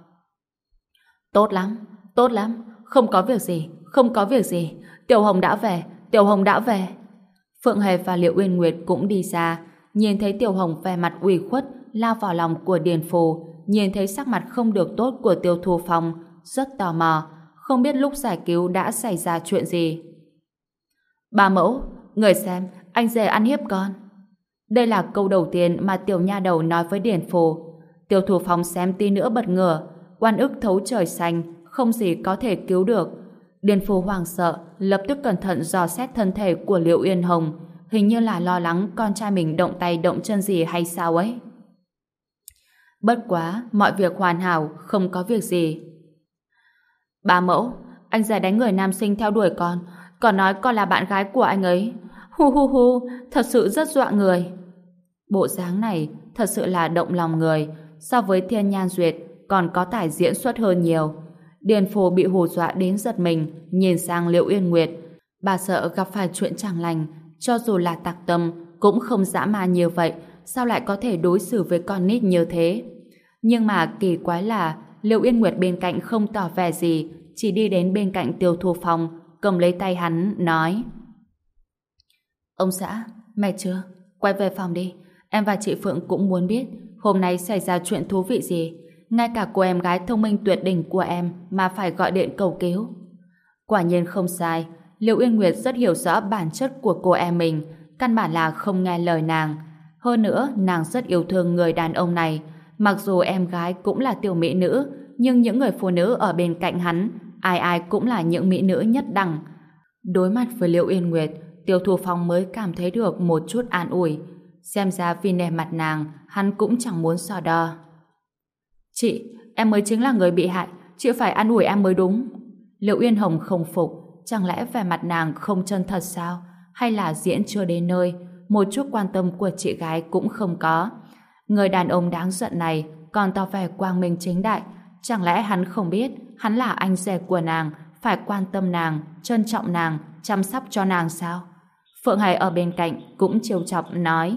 tốt lắm, không có việc gì, không có việc gì, Tiểu Hồng đã về, Tiểu Hồng đã về. Phượng Hề và Liễu Uyên Nguyệt cũng đi ra, nhìn thấy Tiểu Hồng vẻ mặt ủy khuất lao vào lòng của Điền Phù, nhìn thấy sắc mặt không được tốt của Tiêu Thu Phong, rất tò mò, không biết lúc giải cứu đã xảy ra chuyện gì. Bà mẫu, người xem, anh rể ăn hiếp con. Đây là câu đầu tiên mà tiểu nha đầu nói với Điền Phù. Tiêu Thu Phong xem tí nữa bật ngửa, oan ức thấu trời xanh, không gì có thể cứu được. Điền Phù hoảng sợ, lập tức cẩn thận dò xét thân thể của Liễu Uyên Hồng, hình như là lo lắng con trai mình động tay động chân gì hay sao ấy. Bất quá, mọi việc hoàn hảo, không có việc gì. Bà mẫu, anh rể đánh người nam sinh theo đuổi con, còn nói con là bạn gái của anh ấy. Hu hu hu, thật sự rất dọa người. Bộ dáng này thật sự là động lòng người, so với Thiên Nhan Duyệt còn có tài diễn xuất hơn nhiều. Điền Phù bị hù dọa đến giật mình, nhìn sang Liễu Uyên Nguyệt. Bà sợ gặp phải chuyện chẳng lành, cho dù là tặc tâm cũng không dã man như vậy, sao lại có thể đối xử với con nít như thế. Nhưng mà kỳ quái là Liễu Uyên Nguyệt bên cạnh không tỏ vẻ gì, chỉ đi đến bên cạnh Tiêu Thu Phong, cầm lấy tay hắn, nói: Ông xã, mệt chưa? Quay về phòng đi. Em và chị Phượng cũng muốn biết hôm nay xảy ra chuyện thú vị gì. Ngay cả cô em gái thông minh tuyệt đỉnh của em mà phải gọi điện cầu cứu. Quả nhiên không sai, Liễu Uyên Nguyệt rất hiểu rõ bản chất của cô em mình, căn bản là không nghe lời nàng. Hơn nữa, nàng rất yêu thương người đàn ông này. Mặc dù em gái cũng là tiểu mỹ nữ, nhưng những người phụ nữ ở bên cạnh hắn, ai ai cũng là những mỹ nữ nhất đẳng. Đối mặt với Liễu Uyên Nguyệt, Tiêu Thu Phong mới cảm thấy được một chút an ủi. Xem ra vì nể mặt nàng, hắn cũng chẳng muốn so đo. Chị, em mới chính là người bị hại, chị phải an ủi em mới đúng. Liễu Uyên Hồng không phục, chẳng lẽ vẻ mặt nàng không chân thật sao? Hay là diễn chưa đến nơi, một chút quan tâm của chị gái cũng không có. Người đàn ông đáng giận này còn tỏ vẻ quang minh chính đại, chẳng lẽ hắn không biết hắn là anh rể của nàng, phải quan tâm nàng, trân trọng nàng, chăm sóc cho nàng sao? Phượng Hải ở bên cạnh cũng trêu chọc nói: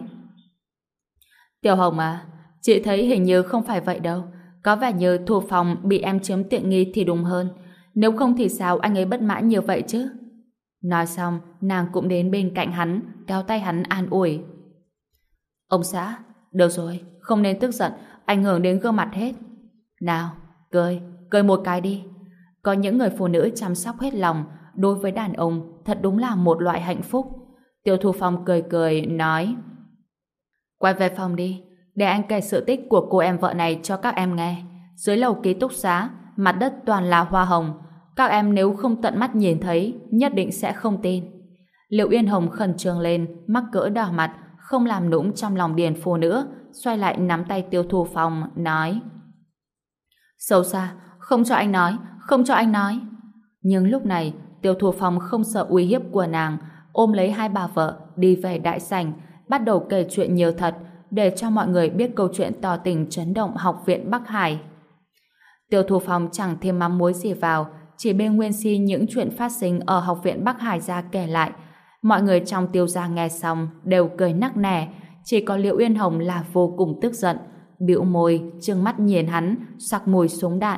Tiểu Hồng à, chị thấy hình như không phải vậy đâu, có vẻ như Thu Phong bị em chiếm tiện nghi thì đúng hơn, nếu không thì sao anh ấy bất mãn như vậy chứ? Nói xong, nàng cũng đến bên cạnh hắn, kéo tay hắn an ủi: Ông xã, được rồi, không nên tức giận, ảnh hưởng đến gương mặt hết. Nào, cười một cái đi. Có những người phụ nữ chăm sóc hết lòng, đối với đàn ông thật đúng là một loại hạnh phúc. Tiêu Thu Phong cười cười nói: Quay về phòng đi, để anh kể sự tích của cô em vợ này cho các em nghe. Dưới lầu ký túc xá, mặt đất toàn là hoa hồng. Các em nếu không tận mắt nhìn thấy, nhất định sẽ không tin. Liễu Uyên Hồng khẩn trương lên, mắc cỡ đỏ mặt, không làm nũng trong lòng Điền Phù nữa, xoay lại nắm tay Tiêu Thu Phong, nói: Xấu xa, không cho anh nói, không cho anh nói. Nhưng lúc này, Tiêu Thu Phong không sợ uy hiếp của nàng, ôm lấy hai bà vợ đi về đại sảnh, bắt đầu kể chuyện nhiều thật để cho mọi người biết câu chuyện tỏ tình chấn động học viện Bắc Hải. Tiêu Thu Phong chẳng thêm mắm muối gì vào, chỉ bê nguyên si những chuyện phát sinh ở học viện Bắc Hải ra kể lại. Mọi người trong Tiêu gia nghe xong đều cười nắc nẻ, chỉ có Liễu Uyên Hồng là vô cùng tức giận, bĩu môi, trừng mắt nhìn hắn, sặc mùi súng đạn.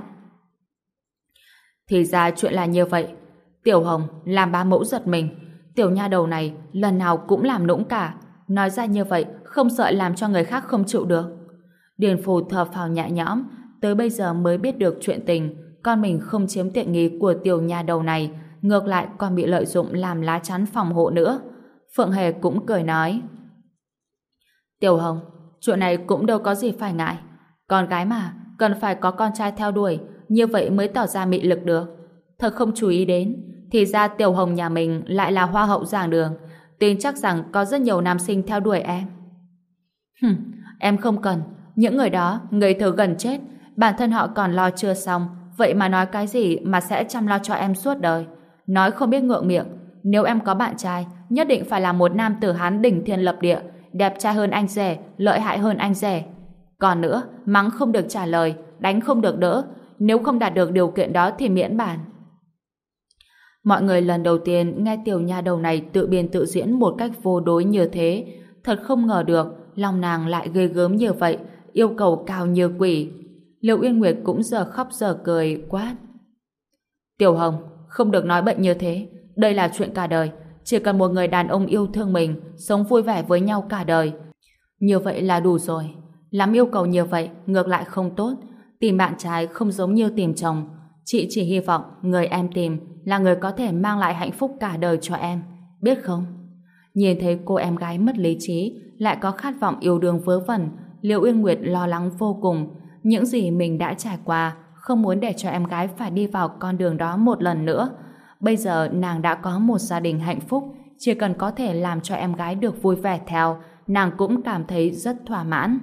Thì ra chuyện là như vậy. Tiểu Hồng làm bá mẫu giật mình. Tiểu nha đầu này lần nào cũng làm nũng cả. Nói ra như vậy không sợ làm cho người khác không chịu được. Điền Phù thở phào nhẹ nhõm, tới bây giờ mới biết được chuyện tình. Con mình không chiếm tiện nghi của tiểu nha đầu này, ngược lại còn bị lợi dụng làm lá chắn phòng hộ nữa. Phượng Hề cũng cười nói: Tiểu Hồng, chuyện này cũng đâu có gì phải ngại. Con gái mà, cần phải có con trai theo đuổi, như vậy mới tỏ ra mị lực được. Thật không chú ý đến, thì ra Tiểu Hồng nhà mình lại là hoa hậu giảng đường, tin chắc rằng có rất nhiều nam sinh theo đuổi em. Em không cần, những người đó ngây thơ gần chết, bản thân họ còn lo chưa xong, vậy mà nói cái gì mà sẽ chăm lo cho em suốt đời. Nói không biết ngượng miệng, nếu em có bạn trai, nhất định phải là một nam tử Hán đỉnh thiên lập địa, đẹp trai hơn anh rể, lợi hại hơn anh rể. Còn nữa, mắng không được trả lời, đánh không được đỡ, nếu không đạt được điều kiện đó thì miễn bàn. Mọi người lần đầu tiên nghe tiểu nha đầu này tự biên tự diễn một cách vô đối như thế, thật không ngờ được lòng nàng lại ghê gớm như vậy, yêu cầu cao như quỷ. Liệu Uyên Nguyệt cũng giờ khóc giờ cười quát: Tiểu Hồng, không được nói bệnh như thế, đây là chuyện cả đời, chỉ cần một người đàn ông yêu thương mình, sống vui vẻ với nhau cả đời, như vậy là đủ rồi. Lắm yêu cầu như vậy ngược lại không tốt. Tìm bạn trai không giống như tìm chồng. Chị chỉ hy vọng người em tìm là người có thể mang lại hạnh phúc cả đời cho em, biết không? Nhìn thấy cô em gái mất lý trí, lại có khát vọng yêu đương vớ vẩn, Liễu Uyên Nguyệt lo lắng vô cùng. Những gì mình đã trải qua, không muốn để cho em gái phải đi vào con đường đó một lần nữa. Bây giờ nàng đã có một gia đình hạnh phúc, chỉ cần có thể làm cho em gái được vui vẻ theo, nàng cũng cảm thấy rất thỏa mãn.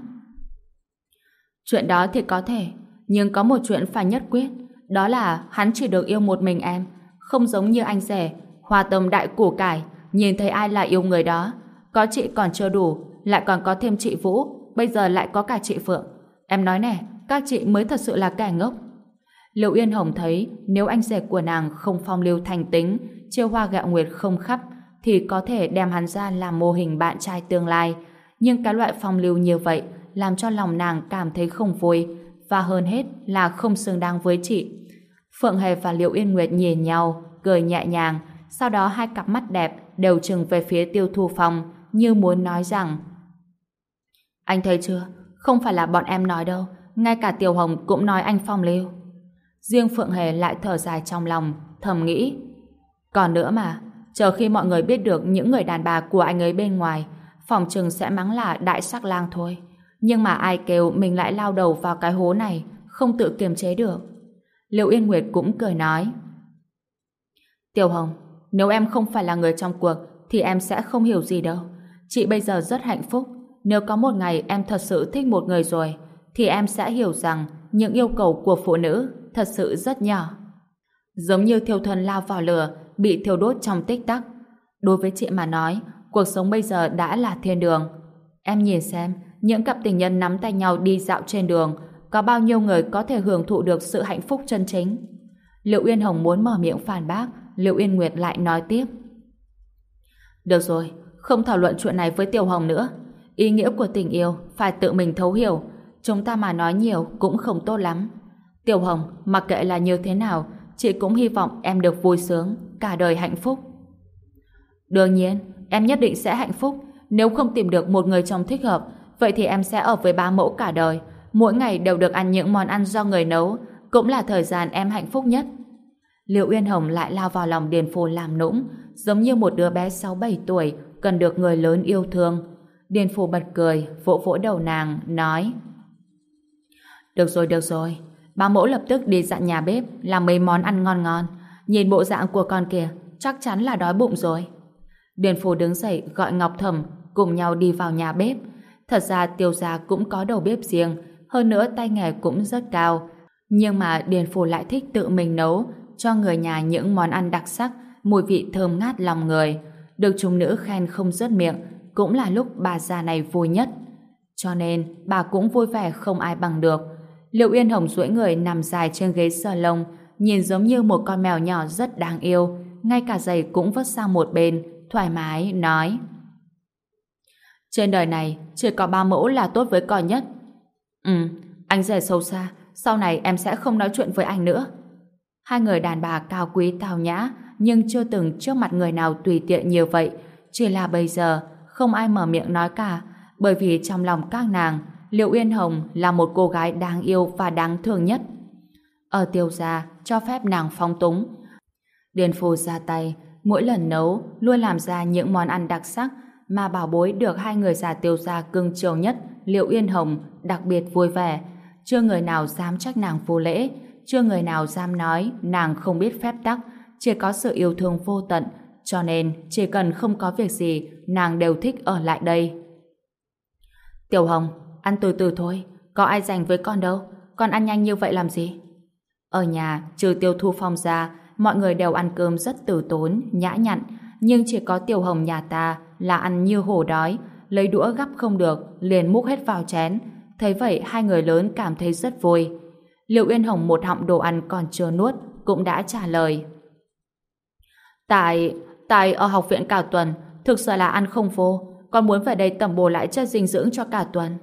Chuyện đó thì có thể, nhưng có một chuyện phải nhất quyết, đó là hắn chỉ được yêu một mình em, không giống như anh rể, hoa tâm đại củ cải, nhìn thấy ai là yêu người đó. Có chị còn chưa đủ, lại còn có thêm chị Vũ, bây giờ lại có cả chị Phượng. Em nói nè, các chị mới thật sự là kẻ ngốc. Liệu Yên Hồng thấy nếu anh rể của nàng không phong lưu thành tính, chiêu hoa gạo nguyệt không khắp, thì có thể đem hắn ra làm mô hình bạn trai tương lai. Nhưng cái loại phong lưu như vậy làm cho lòng nàng cảm thấy không vui, và hơn hết là không xứng đáng với chị. Phượng Hề và Liễu Yên Nguyệt nhìn nhau, cười nhẹ nhàng, sau đó hai cặp mắt đẹp đều trừng về phía Tiêu Thu Phong, như muốn nói rằng: Anh thấy chưa, không phải là bọn em nói đâu, ngay cả Tiểu Hồng cũng nói anh phong lưu. Riêng Phượng Hề lại thở dài trong lòng, thầm nghĩ: Còn nữa mà, chờ khi mọi người biết được những người đàn bà của anh ấy bên ngoài, phòng chừng sẽ mắng là đại sắc lang thôi. Nhưng mà ai kêu mình lại lao đầu vào cái hố này, không tự kiềm chế được. Liễu Yên Nguyệt cũng cười nói: Tiểu Hồng, nếu em không phải là người trong cuộc thì em sẽ không hiểu gì đâu. Chị bây giờ rất hạnh phúc. Nếu có một ngày em thật sự thích một người rồi, thì em sẽ hiểu rằng những yêu cầu của phụ nữ thật sự rất nhỏ. Giống như thiêu thân lao vào lửa, bị thiêu đốt trong tích tắc. Đối với chị mà nói, cuộc sống bây giờ đã là thiên đường. Em nhìn xem, những cặp tình nhân nắm tay nhau đi dạo trên đường, có bao nhiêu người có thể hưởng thụ được sự hạnh phúc chân chính. Liễu Uyên Hồng muốn mở miệng phản bác, Liễu Yên Nguyệt lại nói tiếp: Được rồi, không thảo luận chuyện này với Tiểu Hồng nữa. Ý nghĩa của tình yêu phải tự mình thấu hiểu, chúng ta mà nói nhiều cũng không tốt lắm. Tiểu Hồng, mặc kệ là như thế nào, chị cũng hy vọng em được vui sướng, cả đời hạnh phúc. Đương nhiên, em nhất định sẽ hạnh phúc. Nếu không tìm được một người chồng thích hợp, vậy thì em sẽ ở với bá mẫu cả đời, mỗi ngày đều được ăn những món ăn do người nấu, cũng là thời gian em hạnh phúc nhất. Liễu Uyên Hồng lại lao vào lòng Điền Phù làm nũng, giống như một đứa bé 6-7 tuổi cần được người lớn yêu thương. Điền Phù bật cười, vỗ vỗ đầu nàng, nói: Được rồi, bá mẫu lập tức đi dặn nhà bếp làm mấy món ăn ngon ngon. Nhìn bộ dạng của con kìa, chắc chắn là đói bụng rồi. Điền Phù đứng dậy gọi Ngọc Thẩm cùng nhau đi vào nhà bếp. Thật ra Tiêu gia cũng có đầu bếp riêng, hơn nữa tay nghề cũng rất cao. Nhưng mà Điền Phủ lại thích tự mình nấu cho người nhà những món ăn đặc sắc, mùi vị thơm ngát lòng người. Được chúng nữ khen không dứt miệng, cũng là lúc bà già này vui nhất. Cho nên bà cũng vui vẻ không ai bằng được. Liệu Yên Hồng duỗi người nằm dài trên ghế salon, nhìn giống như một con mèo nhỏ rất đáng yêu, ngay cả giày cũng vứt sang một bên, thoải mái nói: trên đời này chỉ có ba mẫu là tốt với con nhất. Anh rể xấu xa, sau này em sẽ không nói chuyện với anh nữa. Hai người đàn bà cao quý tao nhã, nhưng chưa từng trước mặt người nào tùy tiện như vậy. Chỉ là bây giờ không ai mở miệng nói cả, bởi vì trong lòng các nàng, Liệu Yên Hồng là một cô gái đáng yêu và đáng thương nhất. Ở Tiêu gia cho phép nàng phóng túng. Điền Phù ra tay, mỗi lần nấu luôn làm ra những món ăn đặc sắc mà bảo bối được hai người già Tiêu gia cưng chiều nhất, Liệu Yên Hồng, đặc biệt vui vẻ. Chưa người nào dám trách nàng vô lễ, chưa người nào dám nói nàng không biết phép tắc, chỉ có sự yêu thương vô tận, cho nên chỉ cần không có việc gì, nàng đều thích ở lại đây. Tiểu Hồng, ăn từ từ thôi, có ai rảnh với con đâu, con ăn nhanh như vậy làm gì? Ở nhà, trừ Tiêu Thu Phong ra, mọi người đều ăn cơm rất từ tốn, nhã nhặn, nhưng chỉ có Tiểu Hồng nhà ta là ăn như hổ đói, lấy đũa gắp không được, liền múc hết vào chén. Thấy vậy hai người lớn cảm thấy rất vui. Liệu Yên Hồng một họng đồ ăn còn chưa nuốt, cũng đã trả lời: Tại ở học viện cả tuần, thực sự là ăn không vô, con muốn về đây tẩm bổ lại chất dinh dưỡng cho cả tuần.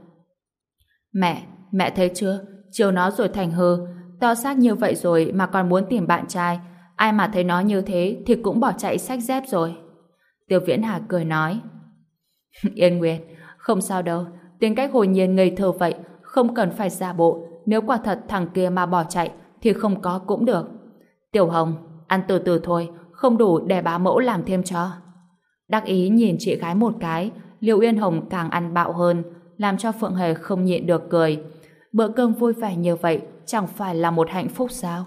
Mẹ thấy chưa, chiều nó rồi thành hư, to xác như vậy rồi mà còn muốn tìm bạn trai, ai mà thấy nó như thế thì cũng bỏ chạy xách dép rồi. Tiêu Viễn Hà cười nói: Yên Nguyệt, không sao đâu, tính cách hồn nhiên ngây thơ vậy, không cần phải giả bộ, nếu quả thật thằng kia mà bỏ chạy thì không có cũng được. Tiểu Hồng, ăn từ từ thôi, không đủ để bá mẫu làm thêm cho. Đắc ý nhìn chị gái một cái, Liệu Yên Hồng càng ăn bạo hơn, làm cho Phượng Hề không nhịn được cười. Bữa cơm vui vẻ như vậy chẳng phải là một hạnh phúc sao?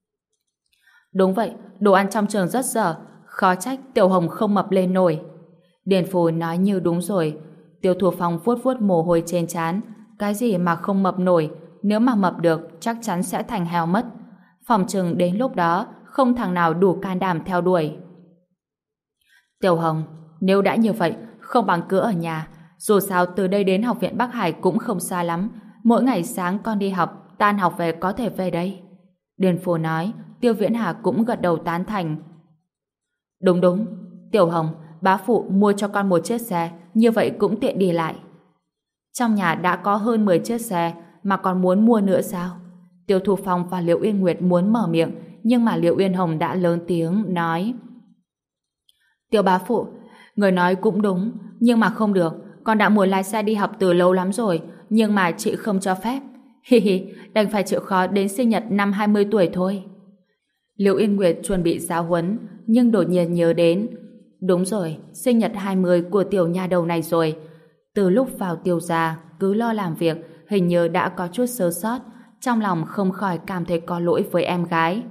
Đúng vậy, đồ ăn trong trường rất dở, khó trách Tiểu Hồng không mập lên nổi. Điền Phù nói như đúng rồi. Tiêu Thu Phong vuốt vuốt mồ hôi trên trán. Cái gì mà không mập nổi, nếu mà mập được chắc chắn sẽ thành heo mất. Phòng chừng đến lúc đó không thằng nào đủ can đảm theo đuổi. Tiểu Hồng, nếu đã như vậy, không bằng cứ ở nhà. Dù sao từ đây đến học viện Bắc Hải cũng không xa lắm. Mỗi ngày sáng con đi học, tan học về có thể về đây. Điền Phù nói. Tiêu Viễn Hà cũng gật đầu tán thành. Đúng, Tiểu Hồng, bá phụ mua cho con một chiếc xe, như vậy cũng tiện đi lại. Trong nhà đã có hơn 10 chiếc xe, mà còn muốn mua nữa sao? Tiêu Thu Phong và Liệu Yên Nguyệt muốn mở miệng, nhưng mà Liệu Yên Hồng đã lớn tiếng nói: Tiểu bá phụ, người nói cũng đúng, nhưng mà không được, con đã muốn lái xe đi học từ lâu lắm rồi, nhưng mà chị không cho phép. Hi hi, đành phải chịu khó đến sinh nhật năm 20 tuổi thôi. Liệu Yên Nguyệt chuẩn bị giáo huấn, nhưng đột nhiên nhớ đến, đúng rồi, sinh nhật 20 của tiểu nha đầu này rồi. Từ lúc vào Tiêu gia, cứ lo làm việc, hình như đã có chút sơ sót, trong lòng không khỏi cảm thấy có lỗi với em gái.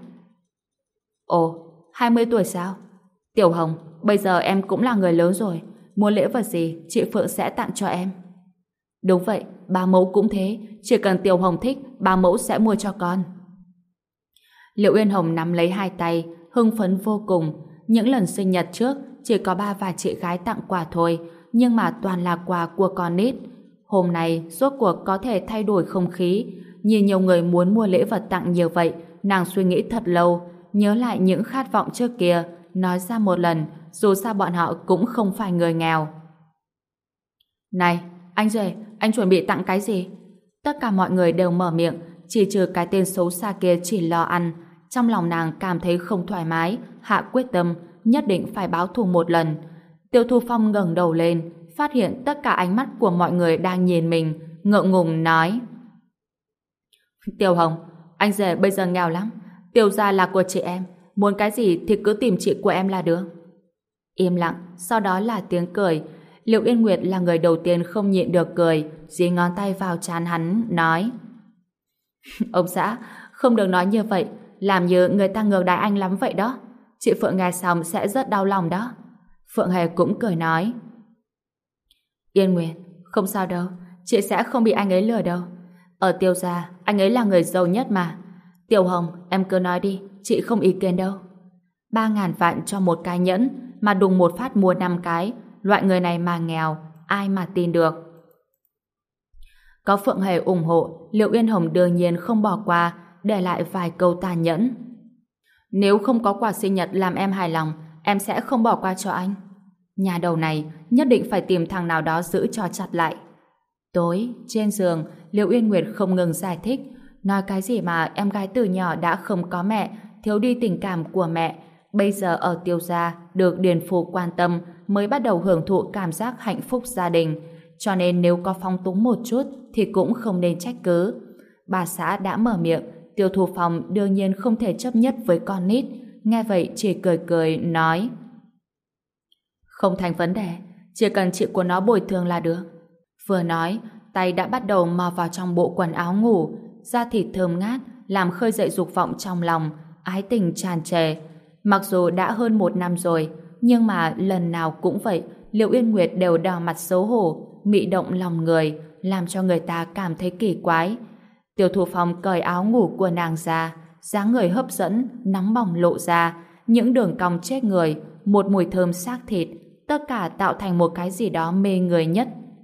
Ồ, 20 tuổi sao? Tiểu Hồng, bây giờ em cũng là người lớn rồi, muốn lễ vật gì chị Phượng sẽ tặng cho em. Đúng vậy, ba mẫu cũng thế, chỉ cần Tiểu Hồng thích, ba mẫu sẽ mua cho con. Liệu Yên Hồng nắm lấy hai tay, hưng phấn vô cùng. Những lần sinh nhật trước, chỉ có ba và chị gái tặng quà thôi, nhưng mà toàn là quà của con nít. Hôm nay, rốt cuộc có thể thay đổi không khí. Nhìn nhiều người muốn mua lễ vật tặng như vậy, nàng suy nghĩ thật lâu, nhớ lại những khát vọng trước kia, nói ra một lần, dù sao bọn họ cũng không phải người nghèo. Này, anh rể, anh chuẩn bị tặng cái gì? Tất cả mọi người đều mở miệng, chỉ trừ cái tên xấu xa kia chỉ lo ăn. Trong lòng nàng cảm thấy không thoải mái, hạ quyết tâm, nhất định phải báo thù một lần. Tiêu Thu Phong ngẩng đầu lên, phát hiện tất cả ánh mắt của mọi người đang nhìn mình, ngượng ngùng nói: Tiểu Hồng, anh rể bây giờ nghèo lắm, Tiêu gia là của chị em, muốn cái gì thì cứ tìm chị của em là được. Im lặng, sau đó là tiếng cười. Liệu Yên Nguyệt là người đầu tiên không nhịn được cười, dí ngón tay vào trán hắn, nói: Ông xã, không được nói như vậy, làm như người ta ngược đãi anh lắm vậy đó. Chị Phượng nghe xong sẽ rất đau lòng đó. Phượng Hề cũng cười nói: Yên Nguyệt, không sao đâu, chị sẽ không bị anh ấy lừa đâu. Ở Tiêu gia, anh ấy là người giàu nhất mà. Tiểu Hồng, em cứ nói đi, chị không ý kiến đâu. 3.000 vạn cho một cái nhẫn mà đùng một phát mua 5 cái, loại người này mà nghèo, ai mà tin được. Có Phượng Hề ủng hộ, Liệu Yên Hồng đương nhiên không bỏ qua, để lại vài câu tàn nhẫn. Nếu không có quà sinh nhật làm em hài lòng, em sẽ không bỏ qua cho anh. Nhà đầu này nhất định phải tìm thằng nào đó giữ cho chặt lại. Tối, trên giường, Liệu Yên Nguyệt không ngừng giải thích, nói cái gì mà em gái từ nhỏ đã không có mẹ, thiếu đi tình cảm của mẹ. Bây giờ ở Tiêu gia, được Điền Phủ quan tâm mới bắt đầu hưởng thụ cảm giác hạnh phúc gia đình. Cho nên nếu có phóng túng một chút thì cũng không nên trách cứ. Bà xã đã mở miệng, Tiêu Thu Phong đương nhiên không thể chấp nhất với con nít. Nghe vậy chỉ cười cười nói: Không thành vấn đề, chỉ cần chị của nó bồi thường là được. Vừa nói, tay đã bắt đầu mò vào trong bộ quần áo ngủ, da thịt thơm ngát, làm khơi dậy dục vọng trong lòng, ái tình tràn trề. Mặc dù đã hơn 1 năm rồi, nhưng mà lần nào cũng vậy, Liệu Yên Nguyệt đều đỏ mặt xấu hổ, mị động lòng người, làm cho người ta cảm thấy kỳ quái. Tiêu Thu Phong cởi áo ngủ của nàng ra, dáng người hấp dẫn, nóng bỏng lộ ra, những đường cong chết người, một mùi thơm xác thịt, tất cả tạo thành một cái gì đó mê người nhất.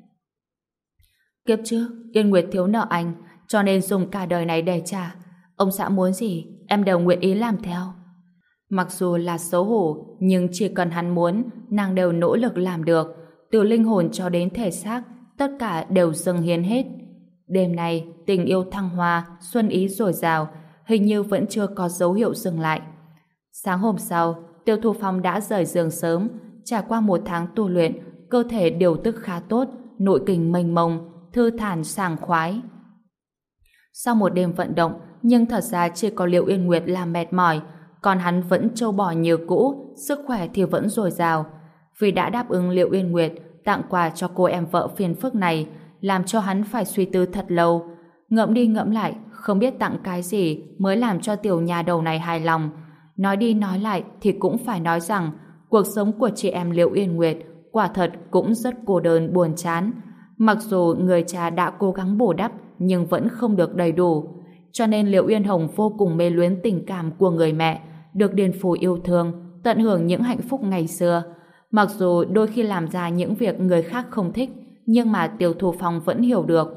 Kiếp trước, Yên Nguyệt thiếu nợ anh, cho nên dùng cả đời này để trả. Ông xã muốn gì, em đều nguyện ý làm theo. Mặc dù là xấu hổ, nhưng chỉ cần hắn muốn, nàng đều nỗ lực làm được. Từ linh hồn cho đến thể xác, tất cả đều dâng hiến hết. Đêm nay, tình yêu thăng hoa, xuân ý dồi dào, hình như vẫn chưa có dấu hiệu dừng lại. Sáng hôm sau, Tiêu Thu Phong đã rời giường sớm, trải qua 1 tháng tu luyện, cơ thể điều tức khá tốt, nội kình mênh mông, thư thản sảng khoái. Sau một đêm vận động, nhưng thật ra chỉ có Liệu Yên Nguyệt là mệt mỏi, còn hắn vẫn trâu bò như cũ, sức khỏe thì vẫn dồi dào. Vì đã đáp ứng Liệu Yên Nguyệt tặng quà cho cô em vợ phiền phức này, làm cho hắn phải suy tư thật lâu. Ngẫm đi ngẫm lại, không biết tặng cái gì mới làm cho tiểu nhà đầu này hài lòng. Nói đi nói lại thì cũng phải nói rằng cuộc sống của chị em Liệu Yên Nguyệt quả thật cũng rất cô đơn buồn chán. Mặc dù người cha đã cố gắng bù đắp nhưng vẫn không được đầy đủ. Cho nên Liệu Yên Hồng vô cùng mê luyến tình cảm của người mẹ, được Điền Phủ yêu thương, tận hưởng những hạnh phúc ngày xưa. Mặc dù đôi khi làm ra những việc người khác không thích, nhưng mà Tiêu Thu Phong vẫn hiểu được.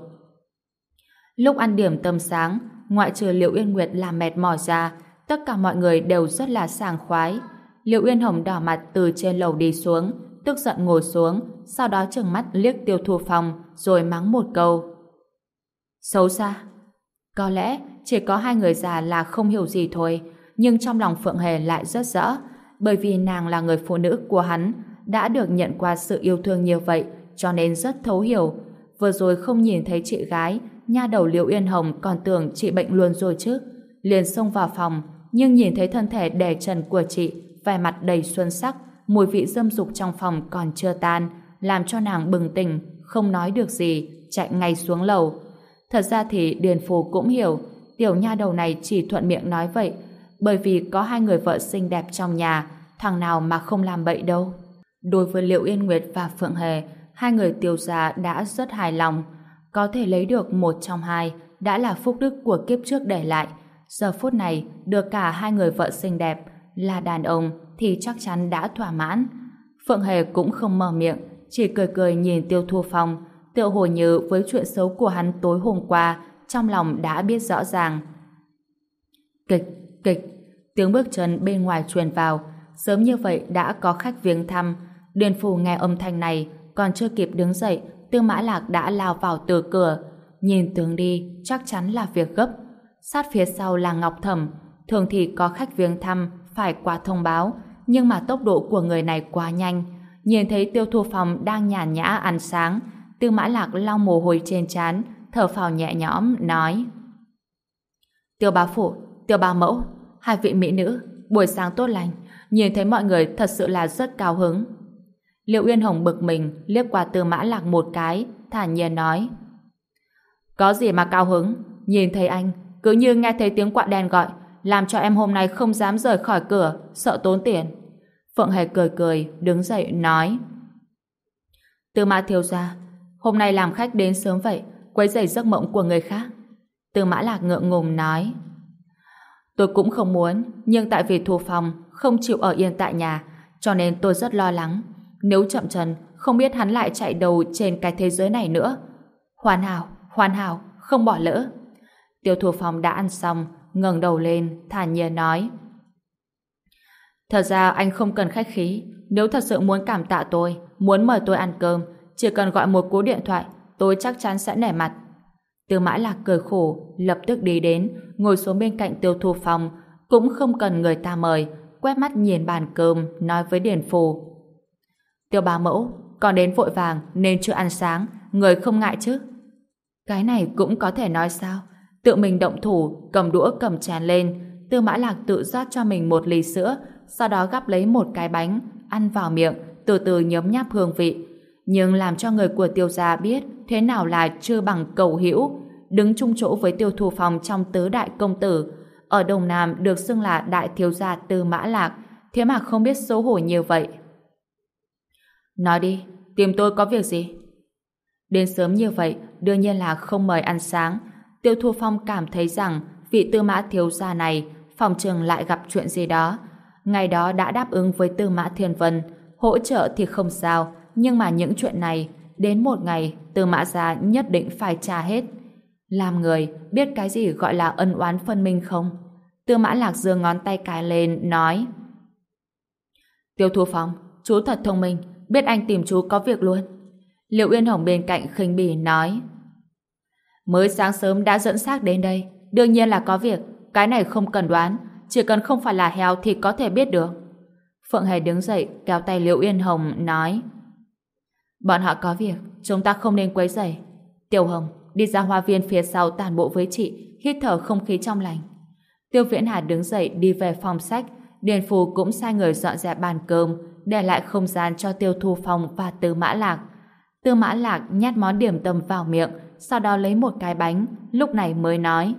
Lúc ăn điểm tâm sáng, ngoại trừ Liệu Yên Nguyệt làm mệt mỏi ra, tất cả mọi người đều rất là sảng khoái. Liệu Yên Hồng đỏ mặt từ trên lầu đi xuống, tức giận ngồi xuống, sau đó trừng mắt liếc Tiêu Thu Phong, rồi mắng một câu: Xấu xa. Có lẽ chỉ có 2 người già là không hiểu gì thôi, nhưng trong lòng Phượng Hề lại rất rõ, bởi vì nàng là người phụ nữ của hắn, đã được nhận qua sự yêu thương như vậy, cho nên rất thấu hiểu. Vừa rồi không nhìn thấy chị gái, nha đầu Liệu Yên Hồng còn tưởng chị bệnh luôn rồi chứ. Liền xông vào phòng, nhưng nhìn thấy thân thể đè trần của chị, vẻ mặt đầy xuân sắc, mùi vị dâm dục trong phòng còn chưa tan, làm cho nàng bừng tỉnh, không nói được gì, chạy ngay xuống lầu. Thật ra thì Điền Phù cũng hiểu, tiểu nha đầu này chỉ thuận miệng nói vậy, bởi vì có 2 người vợ xinh đẹp trong nhà, thằng nào mà không làm bậy đâu. Đối với Liệu Yên Nguyệt và Phượng Hề, 2 người Tiêu gia đã rất hài lòng. Có thể lấy được 1 trong 2 đã là phúc đức của kiếp trước để lại. Giờ phút này, được cả 2 người vợ xinh đẹp là đàn ông thì chắc chắn đã thỏa mãn. Phượng Hề cũng không mở miệng, chỉ cười cười nhìn Tiêu Thu Phong, tựa hồ như với chuyện xấu của hắn tối hôm qua, trong lòng đã biết rõ ràng. Kịch, kịch, tiếng bước chân bên ngoài truyền vào, sớm như vậy đã có khách viếng thăm. Điền Phủ nghe âm thanh này, còn chưa kịp đứng dậy, Tư Mã Lạc đã lao vào từ cửa. Nhìn tướng đi, chắc chắn là việc gấp. Sát phía sau là Ngọc Thẩm. Thường thì có khách viếng thăm phải qua thông báo, nhưng mà tốc độ của người này quá nhanh. Nhìn thấy Tiêu Thu Phong đang nhàn nhã ăn sáng, Tư Mã Lạc lau mồ hôi trên trán, thở phào nhẹ nhõm nói: Tiêu bá phụ, Tiêu bá mẫu, 2 vị mỹ nữ, buổi sáng tốt lành, nhìn thấy mọi người thật sự là rất cao hứng. Liệu Yên Hồng bực mình liếc qua Tư Mã Lạc một cái, thản nhiên nói: Có gì mà cao hứng, nhìn thấy anh cứ như nghe thấy tiếng quạ đen gọi, làm cho em hôm nay không dám rời khỏi cửa, sợ tốn tiền. Phượng Hề cười cười, đứng dậy nói: Tư Mã thiếu gia, hôm nay làm khách đến sớm vậy, quấy rầy giấc mộng của người khác. Tư Mã Lạc ngượng ngùng nói: Tôi cũng không muốn, nhưng tại vì Thu Phong không chịu ở yên tại nhà, cho nên tôi rất lo lắng. Nếu chậm chân, không biết hắn lại chạy đầu trên cái thế giới này nữa. Hoàn hảo, không bỏ lỡ. Tiêu Thu Phong đã ăn xong, ngẩng đầu lên, thản nhiên nói. Thật ra anh không cần khách khí. Nếu thật sự muốn cảm tạ tôi, muốn mời tôi ăn cơm, chỉ cần gọi một cú điện thoại, tôi chắc chắn sẽ nể mặt. Tư Mã Lạc cười khổ, lập tức đi đến, ngồi xuống bên cạnh Tiêu Thu Phong, cũng không cần người ta mời, quét mắt nhìn bàn cơm, nói với Điền Phù. Tiêu bá mẫu, còn đến vội vàng nên chưa ăn sáng, người không ngại chứ? Cái này cũng có thể nói sao? Tự mình động thủ, cầm đũa cầm chén lên, Tư Mã Lạc tự rót cho mình một ly sữa, sau đó gắp lấy một cái bánh, ăn vào miệng, từ từ nhấm nháp hương vị. Nhưng làm cho người của Tiêu gia biết thế nào là chưa bằng cầu hữu, đứng chung chỗ với Tiêu Thu Phong trong tứ đại công tử, ở Đông Nam được xưng là đại thiếu gia Tư Mã Lạc, thế mà không biết xấu hổ như vậy. Nói đi, tìm tôi có việc gì? Đến sớm như vậy, đương nhiên là không mời ăn sáng. Tiêu Thu Phong cảm thấy rằng vị Tư Mã thiếu gia này phòng chừng lại gặp chuyện gì đó. Ngày đó đã đáp ứng với Tư Mã Thiên Vân, hỗ trợ thì không sao, nhưng mà những chuyện này, đến một ngày Tư Mã gia nhất định phải trả hết. Làm người, biết cái gì gọi là ân oán phân minh không? Tư Mã Lạc giơ ngón tay cái lên, nói. Tiêu Thu Phong, chú thật thông minh, biết anh tìm chú có việc luôn. Liệu Uyên Hồng bên cạnh khinh bỉ nói. Mới sáng sớm đã dẫn xác đến đây, đương nhiên là có việc, cái này không cần đoán, chỉ cần không phải là heo thì có thể biết được. Phượng Hề đứng dậy, kéo tay Liệu Uyên Hồng, nói. Bọn họ có việc, chúng ta không nên quấy rầy. Tiểu Hồng, đi ra hoa viên phía sau tản bộ với chị, hít thở không khí trong lành. Tiêu Viễn Hà đứng dậy đi về phòng sách, Điền Phù cũng sai người dọn dẹp bàn cơm, để lại không gian cho Tiêu Thu Phong và Tư Mã Lạc. Tư Mã Lạc nhét món điểm tâm vào miệng, sau đó lấy một cái bánh, lúc này mới nói.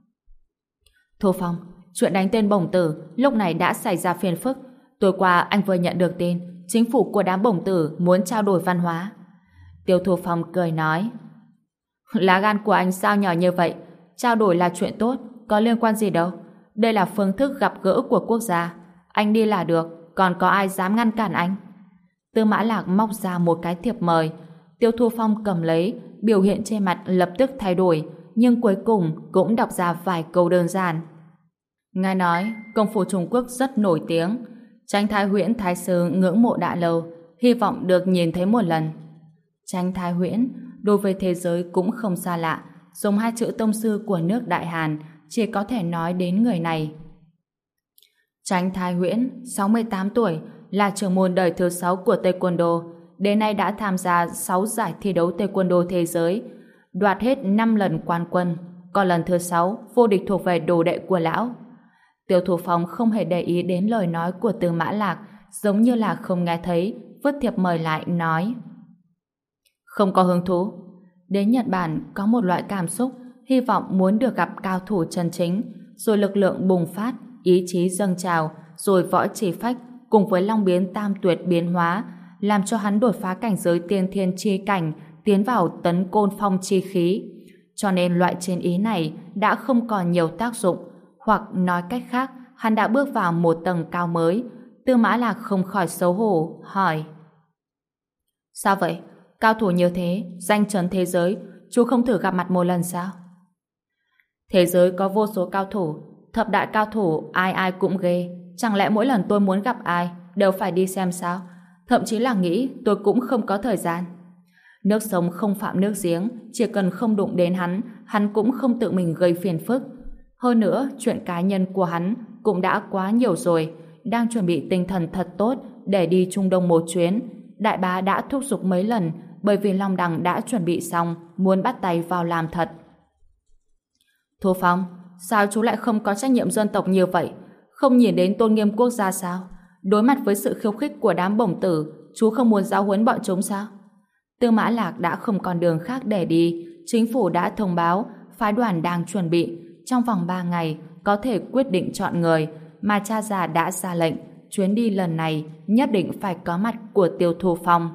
Thu Phong, chuyện đánh tên bổng tử lúc này đã xảy ra phiền phức. Tối qua anh vừa nhận được tin, chính phủ của đám bổng tử muốn trao đổi văn hóa. Tiêu Thu Phong cười nói. Lá gan của anh sao nhỏ như vậy? Trao đổi là chuyện tốt, có liên quan gì đâu. Đây là phương thức gặp gỡ của quốc gia. Anh đi là được, còn có ai dám ngăn cản anh? Tư Mã Lạc móc ra một cái thiệp mời. Tiêu Thu Phong cầm lấy, biểu hiện trên mặt lập tức thay đổi, nhưng cuối cùng cũng đọc ra vài câu đơn giản. Nghe nói, công phu Trung Quốc rất nổi tiếng. Chánh Thái Huyễn Thái sư ngưỡng mộ đã lâu, hy vọng được nhìn thấy một lần. Chánh Thái Huyễn, đối với thế giới cũng không xa lạ, dùng hai chữ tông sư của nước Đại Hàn, chỉ có thể nói đến người này. Chánh Thái Huyễn, 68 tuổi, là trưởng môn đời thứ 6 của Taekwondo, đến nay đã tham gia 6 giải thi đấu Taekwondo thế giới, đoạt hết 5 lần quán quân, còn lần thứ 6 vô địch thuộc về đồ đệ của lão. Tiêu Thu Phong không hề để ý đến lời nói của Tư Mã Lạc, giống như là không nghe thấy, vứt thiệp mời lại, nói. Không có hứng thú. Đến Nhật Bản có một loại cảm xúc, hy vọng muốn được gặp cao thủ chân chính, rồi lực lượng bùng phát, ý chí dâng trào, rồi võ chỉ phách, cùng với long biến tam tuyệt biến hóa, làm cho hắn đột phá cảnh giới tiên thiên chi cảnh, tiến vào tấn côn phong chi khí. Cho nên loại chiến ý này đã không còn nhiều tác dụng, hoặc nói cách khác, hắn đã bước vào một tầng cao mới. Tư Mã Lạc không khỏi xấu hổ, hỏi. Sao vậy? Cao thủ như thế, danh chấn thế giới, chú không thử gặp mặt một lần sao? Thế giới có vô số cao thủ, thập đại cao thủ ai ai cũng ghê, chẳng lẽ mỗi lần tôi muốn gặp ai đều phải đi xem sao? Thậm chí là nghĩ tôi cũng không có thời gian. Nước sông không phạm nước giếng, chỉ cần không đụng đến hắn cũng không tự mình gây phiền phức. Hơn nữa, chuyện cá nhân của hắn cũng đã quá nhiều rồi, đang chuẩn bị tinh thần thật tốt để đi Trung Đông một chuyến. Đại bá đã thúc giục mấy lần, bởi vì Long Đằng đã chuẩn bị xong, muốn bắt tay vào làm thật. Thu Phong, sao chú lại không có trách nhiệm dân tộc như vậy? Không nhìn đến tôn nghiêm quốc gia sao? Đối mặt với sự khiêu khích của đám bổng tử, chú không muốn giáo huấn bọn chúng sao? Tư Mã Lạc đã không còn đường khác để đi. Chính phủ đã thông báo phái đoàn đang chuẩn bị trong vòng 3 ngày có thể quyết định chọn người, mà cha già đã ra lệnh chuyến đi lần này nhất định phải có mặt của Tiêu Thu Phong.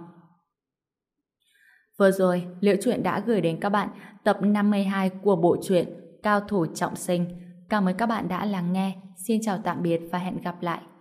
Vừa rồi, Liễu Chuyện đã gửi đến các bạn tập 52 của bộ truyện Cao thủ trọng sinh. Cảm ơn các bạn đã lắng nghe. Xin chào tạm biệt và hẹn gặp lại.